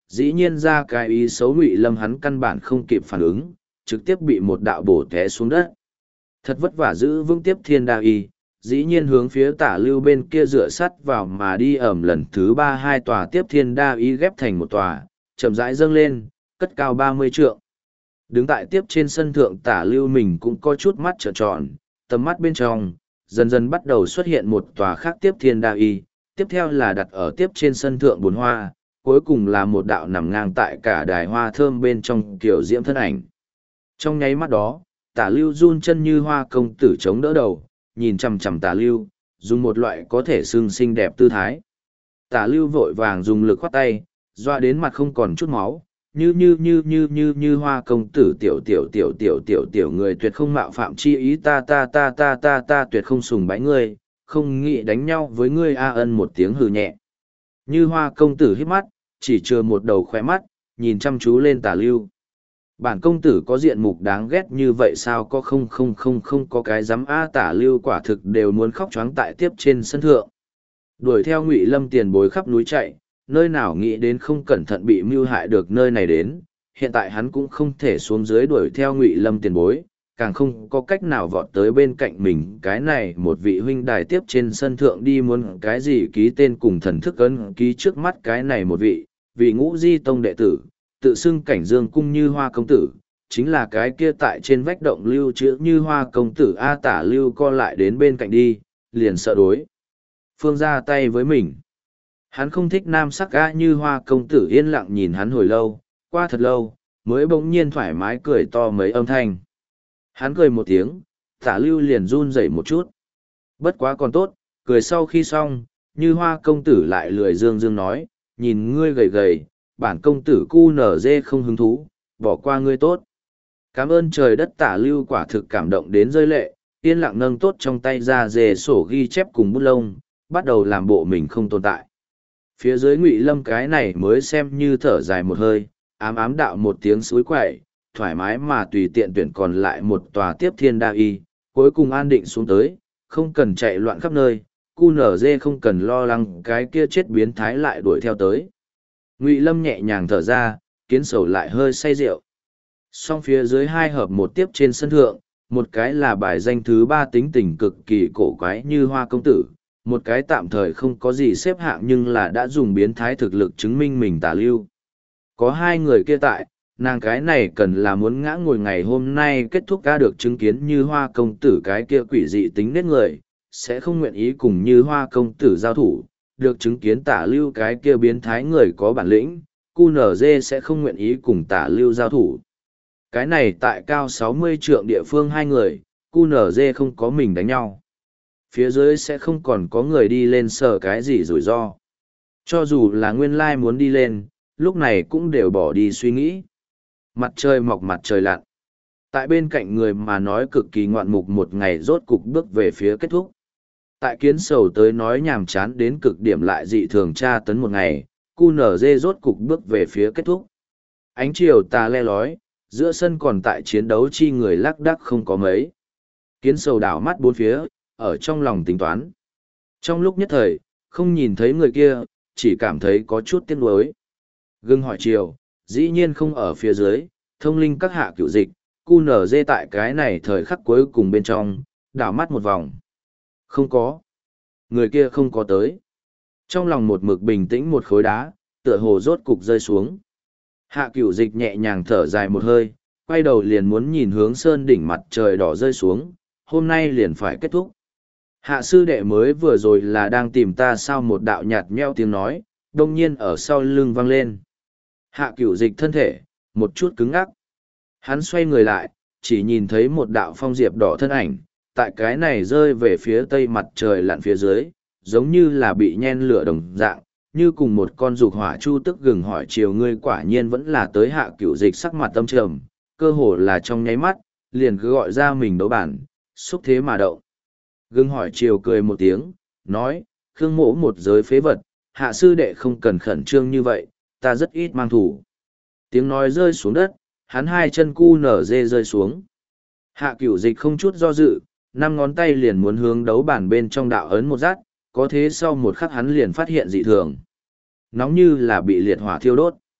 dĩ nhiên ra cái ý xấu Ngụy Lâm hắn căn bản không kịp phản ứng, trực tiếp bị một đạo bổ té xuống đất. Thật vất vả giữ vững tiếp thiên đa y, dĩ nhiên hướng phía tả lưu bên kia dựa sắt vào mà đi ẩm lần thứ ba hai tòa tiếp thiên đa y ghép thành một tòa, chậm rãi dâng lên, cất cao ba mươi trượng. Đứng tại tiếp trên sân thượng tả lưu mình cũng có chút mắt trợn tròn, tầm mắt bên trong, dần dần bắt đầu xuất hiện một tòa khác tiếp thiên đa y, tiếp theo là đặt ở tiếp trên sân thượng bốn hoa, cuối cùng là một đạo nằm ngang tại cả đài hoa thơm bên trong kiểu diễm thân ảnh. Trong nháy mắt đó, tả lưu run chân như hoa công tử chống đỡ đầu, nhìn chằm chằm tả lưu, dùng một loại có thể xưng xinh đẹp tư thái. Tả lưu vội vàng dùng lực khoát tay, doa đến mặt không còn chút máu, như như như như như như hoa công tử tiểu tiểu tiểu tiểu tiểu tiểu người tuyệt không mạo phạm chi ý ta ta ta ta ta ta tuyệt không sùng bái ngươi, không nghĩ đánh nhau với ngươi a ân một tiếng hừ nhẹ. Như hoa công tử hít mắt, chỉ chừa một đầu khóe mắt, nhìn chăm chú lên tả lưu. Bản công tử có diện mục đáng ghét như vậy sao có không không không không có cái dám a tả lưu quả thực đều muốn khóc choáng tại tiếp trên sân thượng. Đuổi theo Ngụy Lâm tiền bối khắp núi chạy, nơi nào nghĩ đến không cẩn thận bị mưu hại được nơi này đến, hiện tại hắn cũng không thể xuống dưới đuổi theo Ngụy Lâm tiền bối, càng không có cách nào vọt tới bên cạnh mình cái này một vị huynh đài tiếp trên sân thượng đi muốn cái gì ký tên cùng thần thức ấn ký trước mắt cái này một vị, vị ngũ di tông đệ tử, tự xưng cảnh dương cung như hoa công tử, chính là cái kia tại trên vách động lưu chữ như hoa công tử A tả lưu co lại đến bên cạnh đi, liền sợ đối. Phương ra tay với mình. Hắn không thích nam sắc A như hoa công tử yên lặng nhìn hắn hồi lâu, qua thật lâu, mới bỗng nhiên thoải mái cười to mấy âm thanh. Hắn cười một tiếng, tả lưu liền run rẩy một chút. Bất quá còn tốt, cười sau khi xong, như hoa công tử lại lười dương dương nói, nhìn ngươi gầy gầy, bản công tử cu nở dê không hứng thú, bỏ qua ngươi tốt. Cảm ơn trời đất tả lưu quả thực cảm động đến rơi lệ, yên lặng nâng tốt trong tay ra dề sổ ghi chép cùng bút lông, bắt đầu làm bộ mình không tồn tại. Phía dưới Ngụy Lâm cái này mới xem như thở dài một hơi, ám ám đạo một tiếng suối quậy, thoải mái mà tùy tiện tuyển còn lại một tòa tiếp thiên đa y, cuối cùng an định xuống tới, không cần chạy loạn khắp nơi, cu nở dê không cần lo lắng cái kia chết biến thái lại đuổi theo tới. Ngụy Lâm nhẹ nhàng thở ra, kiến sầu lại hơi say rượu. Song phía dưới hai hợp một tiếp trên sân thượng, một cái là bài danh thứ ba tính tình cực kỳ cổ quái như hoa công tử, một cái tạm thời không có gì xếp hạng nhưng là đã dùng biến thái thực lực chứng minh mình tả lưu. Có hai người kia tại, nàng cái này cần là muốn ngã ngồi ngày hôm nay kết thúc ca được chứng kiến như hoa công tử cái kia quỷ dị tính nết người, sẽ không nguyện ý cùng như hoa công tử giao thủ, được chứng kiến tả lưu cái kia biến thái người có bản lĩnh, cu nở dê sẽ không nguyện ý cùng tả lưu giao thủ. Cái này tại cao sáu mươi trượng địa phương hai người, cu nở dê không có mình đánh nhau. Phía dưới sẽ không còn có người đi lên sợ cái gì rủi ro. Cho dù là nguyên lai muốn đi lên, lúc này cũng đều bỏ đi suy nghĩ. Mặt trời mọc mặt trời lặn. Tại bên cạnh người mà nói cực kỳ ngoạn mục một ngày rốt cục bước về phía kết thúc. Tại kiến sầu tới nói nhàm chán đến cực điểm lại dị thường tra tấn một ngày, cu nở dê rốt cục bước về phía kết thúc. Ánh chiều tà le lói, giữa sân còn tại chiến đấu chi người lác đác không có mấy. Kiến sầu đảo mắt bốn phía, ở trong lòng tính toán. Trong lúc nhất thời, không nhìn thấy người kia, chỉ cảm thấy có chút tiếc nuối. Gương hỏi chiều, dĩ nhiên không ở phía dưới, thông linh các hạ cựu dịch, cu nở dê tại cái này thời khắc cuối cùng bên trong, đảo mắt một vòng. Không có. Người kia không có tới. Trong lòng một mực bình tĩnh một khối đá, tựa hồ rốt cục rơi xuống. Hạ cửu dịch nhẹ nhàng thở dài một hơi, quay đầu liền muốn nhìn hướng sơn đỉnh mặt trời đỏ rơi xuống, hôm nay liền phải kết thúc. Hạ sư đệ mới vừa rồi là đang tìm ta sao một đạo nhạt nhẽo tiếng nói, đông nhiên ở sau lưng vang lên. Hạ cửu dịch thân thể, một chút cứng ngắc. Hắn xoay người lại, chỉ nhìn thấy một đạo phong diệp đỏ thân ảnh, tại cái này rơi về phía tây mặt trời lặn phía dưới, giống như là bị nhen lửa đồng dạng, như cùng một con dục hỏa chu tức gừng hỏi chiều ngươi quả nhiên vẫn là tới hạ cửu dịch sắc mặt tâm trầm, cơ hồ là trong nháy mắt, liền cứ gọi ra mình đấu bản, xúc thế mà động. Gừng hỏi chiều cười một tiếng, nói, khương mỗ một giới phế vật, hạ sư đệ không cần khẩn trương như vậy, ta rất ít mang thủ. Tiếng nói rơi xuống đất, hắn hai chân cu nở dê rơi xuống. Hạ cửu dịch không chút do dự, năm ngón tay liền muốn hướng đấu bản bên trong đạo ấn một rát, có thế sau một khắc hắn liền phát hiện dị thường. Nóng như là bị liệt hỏa thiêu đốt.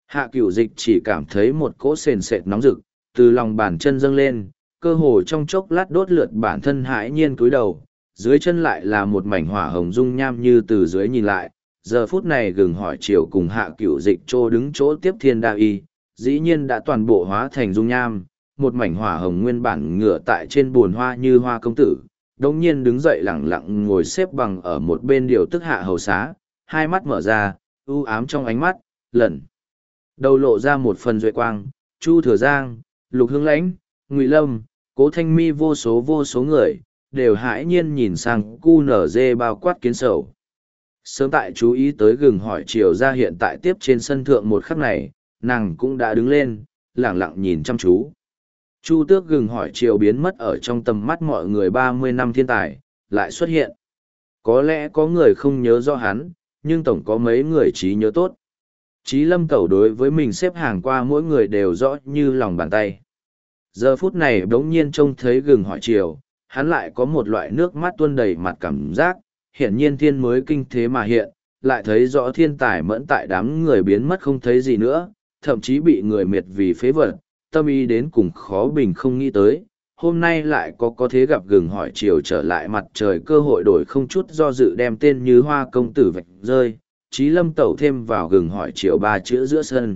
Hạ cửu dịch chỉ cảm thấy một cỗ sền sệt nóng rực, từ lòng bàn chân dâng lên, cơ hồ trong chốc lát đốt lượt bản thân hãi nhiên cúi đầu, dưới chân lại là một mảnh hỏa hồng dung nham như từ dưới nhìn lại. Giờ phút này gừng hỏi chiều cùng hạ cửu dịch trô đứng chỗ tiếp thiên đa y, dĩ nhiên đã toàn bộ hóa thành dung nham, một mảnh hỏa hồng nguyên bản ngửa tại trên bùn hoa như hoa công tử, đồng nhiên đứng dậy lẳng lặng ngồi xếp bằng ở một bên điều tức hạ hầu xá, hai mắt mở ra, u ám trong ánh mắt, lần đầu lộ ra một phần duệ quang, Chu Thừa Giang, Lục Hương Lãnh, Ngụy Lâm, Cố Thanh Mi vô số vô số người, đều hãi nhiên nhìn sang cu nở dê bao quát kiến sầu. Sớm tại chú ý tới gừng hỏi chiều ra hiện tại tiếp trên sân thượng một khắc này, nàng cũng đã đứng lên, lẳng lặng nhìn chăm chú. Chu Tước gừng hỏi chiều biến mất ở trong tầm mắt mọi người ba mươi năm thiên tài, lại xuất hiện. Có lẽ có người không nhớ rõ hắn, nhưng tổng có mấy người trí nhớ tốt. Chí Lâm Tẩu đối với mình xếp hàng qua mỗi người đều rõ như lòng bàn tay. Giờ phút này đống nhiên trông thấy gừng hỏi chiều, hắn lại có một loại nước mắt tuôn đầy mặt cảm giác, hiển nhiên thiên mới kinh thế mà hiện, lại thấy rõ thiên tài mẫn tại đám người biến mất không thấy gì nữa, thậm chí bị người miệt vì phế vật, tâm ý đến cùng khó bình không nghĩ tới. Hôm nay lại có có thế gặp gừng hỏi chiều trở lại mặt trời cơ hội đổi không chút do dự đem tên như hoa công tử vạch rơi, Chí Lâm Tẩu thêm vào gừng hỏi chiều ba chữ giữa sân.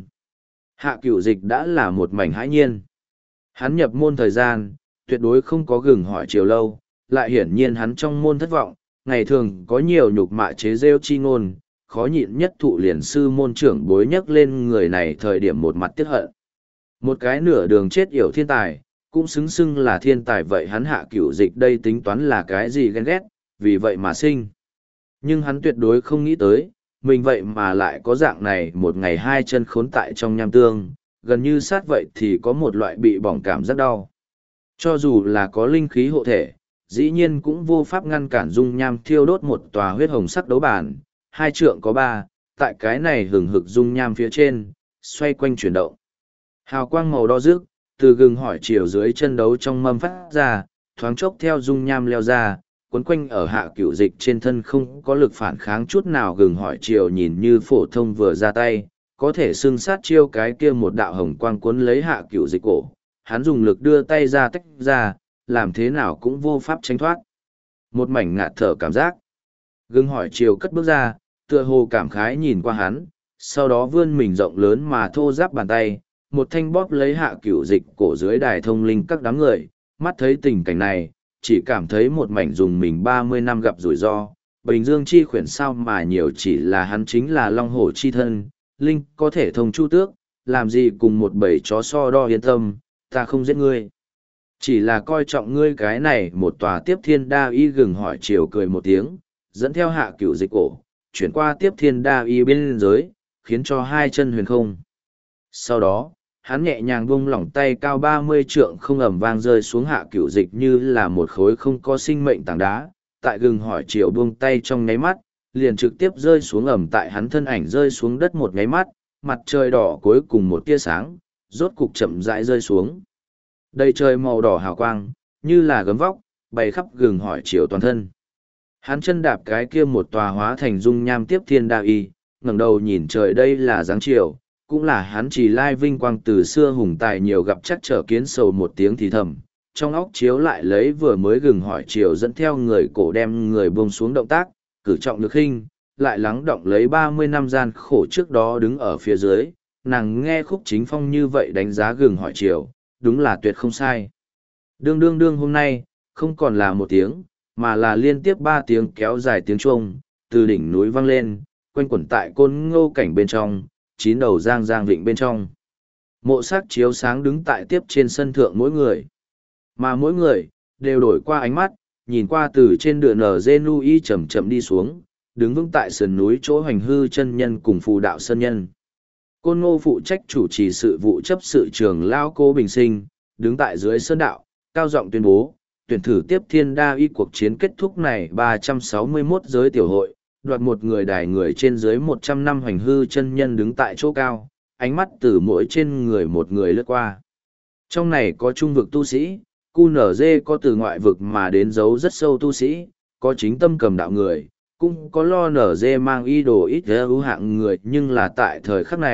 Hạ cửu dịch đã là một mảnh hãi nhiên. Hắn nhập môn thời gian, tuyệt đối không có gừng hỏi chiều lâu, lại hiển nhiên hắn trong môn thất vọng, ngày thường có nhiều nhục mạ chế rêu chi ngôn, khó nhịn nhất thụ liền sư môn trưởng bối nhắc lên người này thời điểm một mặt tiếc hận. Một cái nửa đường chết yểu thiên tài, cũng xứng xưng là thiên tài vậy hắn hạ cửu dịch đây tính toán là cái gì ghen ghét, vì vậy mà sinh. Nhưng hắn tuyệt đối không nghĩ tới, mình vậy mà lại có dạng này một ngày hai chân khốn tại trong nham tương, gần như sát vậy thì có một loại bị bỏng cảm rất đau. Cho dù là có linh khí hộ thể, dĩ nhiên cũng vô pháp ngăn cản dung nham thiêu đốt một tòa huyết hồng sắc đấu bản, hai trượng có ba, tại cái này hừng hực dung nham phía trên, xoay quanh chuyển động. Hào quang màu đỏ rực, từ gừng hỏi chiều dưới chân đấu trong mâm phát ra, thoáng chốc theo dung nham leo ra, quấn quanh ở hạ cửu dịch trên thân không có lực phản kháng chút nào. Gừng hỏi chiều nhìn như phổ thông vừa ra tay, có thể xưng sát chiêu cái kia một đạo hồng quang cuốn lấy hạ cửu dịch cổ, hắn dùng lực đưa tay ra tách ra, làm thế nào cũng vô pháp tránh thoát. Một mảnh ngạt thở cảm giác. Gừng hỏi chiều cất bước ra, tựa hồ cảm khái nhìn qua hắn, sau đó vươn mình rộng lớn mà thô ráp bàn tay, một thanh bóp lấy hạ cửu dịch cổ dưới đài thông linh các đám người, mắt thấy tình cảnh này, chỉ cảm thấy một mảnh dùng mình ba mươi năm gặp rủi ro, Bình Dương chi khuyển sao mà nhiều chỉ là hắn chính là long hổ chi thân, linh có thể thông chu tước, làm gì cùng một bầy chó so đo yên tâm, ta không giết ngươi. Chỉ là coi trọng ngươi cái này một tòa tiếp thiên đa y. Gừng hỏi chiều cười một tiếng, dẫn theo hạ cửu dịch cổ, chuyển qua tiếp thiên đa y bên giới, khiến cho hai chân huyền không. Sau đó, hắn nhẹ nhàng buông lỏng tay cao ba mươi trượng không ẩm vang rơi xuống hạ cửu dịch như là một khối không có sinh mệnh tảng đá. Tại gừng hỏi chiều buông tay trong nháy mắt, liền trực tiếp rơi xuống ẩm tại hắn thân ảnh rơi xuống đất một nháy mắt, mặt trời đỏ cuối cùng một tia sáng, rốt cục chậm rãi rơi xuống. Đầy trời màu đỏ hào quang, như là gấm vóc, bày khắp gừng hỏi chiều toàn thân. Hắn chân đạp cái kia một tòa hóa thành dung nham tiếp thiên đa y, ngẩng đầu nhìn trời đây là dáng chiều, cũng là hắn chỉ lai vinh quang từ xưa hùng tài nhiều gặp chắc trở kiến sầu một tiếng thì thầm. Trong óc chiếu lại lấy vừa mới gừng hỏi chiều dẫn theo người cổ đem người buông xuống động tác, cử trọng lực hình, lại lắng động lấy ba mươi năm gian khổ trước đó đứng ở phía dưới, nàng nghe khúc chính phong như vậy đánh giá gừng hỏi chiều, đúng là tuyệt không sai. Đương đương đương hôm nay, không còn là một tiếng, mà là liên tiếp ba tiếng kéo dài tiếng chuông, từ đỉnh núi vang lên, quanh quẩn tại côn ngô cảnh bên trong, chín đầu giang giang vịnh bên trong. Mộ sắc chiếu sáng đứng tại tiếp trên sân thượng mỗi người. Mà mỗi người, đều đổi qua ánh mắt, nhìn qua từ trên đường nở dê nuôi chậm chậm đi xuống, đứng vững tại sườn núi chỗ hoành hư chân nhân cùng phù đạo sơn nhân. Côn Ngô phụ trách chủ trì sự vụ chấp sự trường Lao Cô Bình Sinh, đứng tại dưới sơn đạo, cao giọng tuyên bố, tuyển thử tiếp thiên đa y cuộc chiến kết thúc này ba trăm sáu mươi mốt giới tiểu hội, đoạt một người đài người trên dưới một trăm năm hoành hư chân nhân đứng tại chỗ cao, ánh mắt từ mỗi trên người một người lướt qua. Trong này có trung vực tu sĩ, cu nở dê có từ ngoại vực mà đến giấu rất sâu tu sĩ, có chính tâm cầm đạo người, cũng có lo nở dê mang y đồ ít ưu hạng người, nhưng là tại thời khắc này,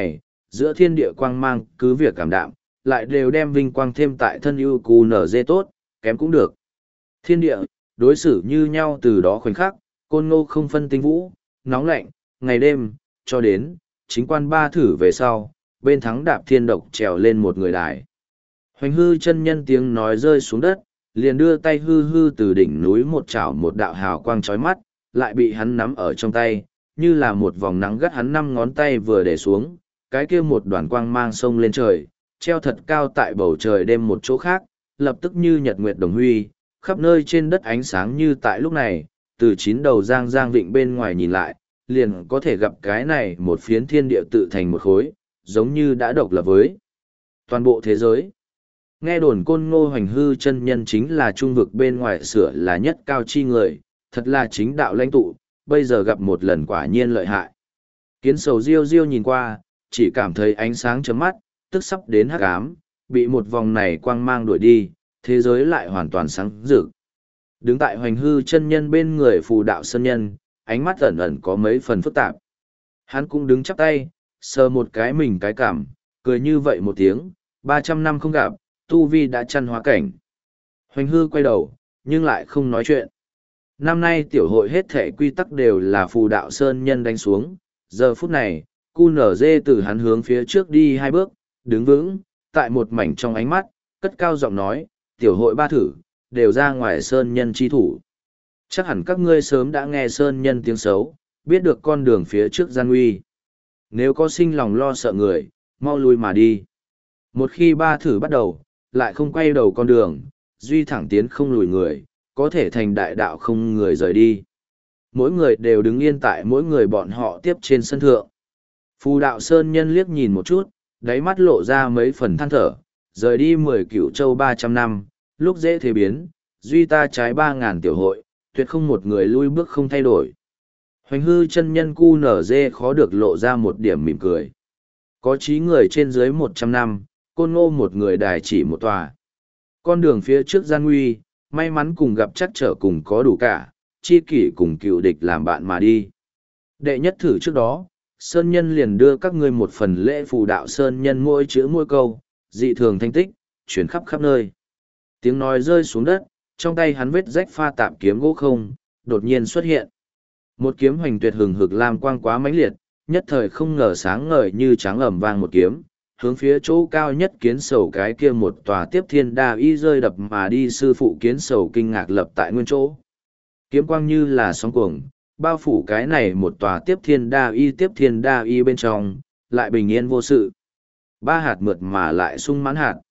giữa thiên địa quang mang cứ việc cảm đạm, lại đều đem vinh quang thêm tại thân ưu cù nở dê tốt, kém cũng được. Thiên địa, đối xử như nhau từ đó khoảnh khắc, côn ngô không phân tinh vũ, nóng lạnh, ngày đêm, cho đến, chính quan ba thử về sau, bên thắng đạp thiên độc trèo lên một người đài. Hoành hư chân nhân tiếng nói rơi xuống đất, liền đưa tay hư hư từ đỉnh núi một chảo một đạo hào quang chói mắt, lại bị hắn nắm ở trong tay, như là một vòng nắng gắt hắn năm ngón tay vừa để xuống, cái kia một đoàn quang mang sông lên trời, treo thật cao tại bầu trời đêm một chỗ khác, lập tức như nhật nguyệt đồng huy, khắp nơi trên đất ánh sáng như tại lúc này, từ chín đầu giang giang vịnh bên ngoài nhìn lại, liền có thể gặp cái này một phiến thiên địa tự thành một khối, giống như đã độc lập với toàn bộ thế giới. Nghe đồn côn ngô hoành hư chân nhân chính là trung vực bên ngoài sửa là nhất cao chi người, thật là chính đạo lãnh tụ, bây giờ gặp một lần quả nhiên lợi hại. Kiến sầu riêu riêu nhìn qua, chỉ cảm thấy ánh sáng chấm mắt, tức sắp đến hắc ám, bị một vòng này quang mang đuổi đi, thế giới lại hoàn toàn sáng rực. Đứng tại hoành hư chân nhân bên người phù đạo sơn nhân, ánh mắt ẩn ẩn có mấy phần phức tạp. Hắn cũng đứng chắp tay, sờ một cái mình cái cảm, cười như vậy một tiếng, ba trăm năm không gặp, tu vi đã chăn hóa cảnh. Hoành hư quay đầu, nhưng lại không nói chuyện. Năm nay tiểu hội hết thể quy tắc đều là phù đạo sơn nhân đánh xuống, giờ phút này, cu nở dê từ hắn hướng phía trước đi hai bước, đứng vững, tại một mảnh trong ánh mắt, cất cao giọng nói, tiểu hội ba thử, đều ra ngoài sơn nhân chi thủ. Chắc hẳn các ngươi sớm đã nghe sơn nhân tiếng xấu, biết được con đường phía trước gian nguy. Nếu có sinh lòng lo sợ người, mau lui mà đi. Một khi ba thử bắt đầu, lại không quay đầu con đường, duy thẳng tiến không lùi người, có thể thành đại đạo không người rời đi. Mỗi người đều đứng yên tại mỗi người bọn họ tiếp trên sân thượng. Phù đạo sơn nhân liếc nhìn một chút, đáy mắt lộ ra mấy phần than thở, rời đi mười cửu châu ba trăm năm, lúc dễ thế biến, duy ta trái ba ngàn tiểu hội, tuyệt không một người lui bước không thay đổi. Hoành hư chân nhân cu nở dê khó được lộ ra một điểm mỉm cười. Có chí người trên dưới một trăm năm, côn ngô một người đài chỉ một tòa. Con đường phía trước gian nguy, may mắn cùng gặp chắc trở cùng có đủ cả, chi kỷ cùng cựu địch làm bạn mà đi. Đệ nhất thử trước đó, Sơn Nhân liền đưa các ngươi một phần lễ phù đạo Sơn Nhân mỗi chữ mỗi câu, dị thường thanh tích, chuyển khắp khắp nơi. Tiếng nói rơi xuống đất, trong tay hắn vết rách pha tạm kiếm gỗ không, đột nhiên xuất hiện. Một kiếm hoành tuyệt hừng hực lam quang quá mãnh liệt, nhất thời không ngờ sáng ngời như trắng ẩm vang một kiếm, hướng phía chỗ cao nhất kiến sầu cái kia một tòa tiếp thiên đa y rơi đập mà đi sư phụ kiến sầu kinh ngạc lập tại nguyên chỗ. Kiếm quang như là sóng cuồng, bao phủ cái này một tòa tiếp thiên đa y tiếp thiên đa y bên trong, lại bình yên vô sự. Ba hạt mượt mà lại sung mãn hạt.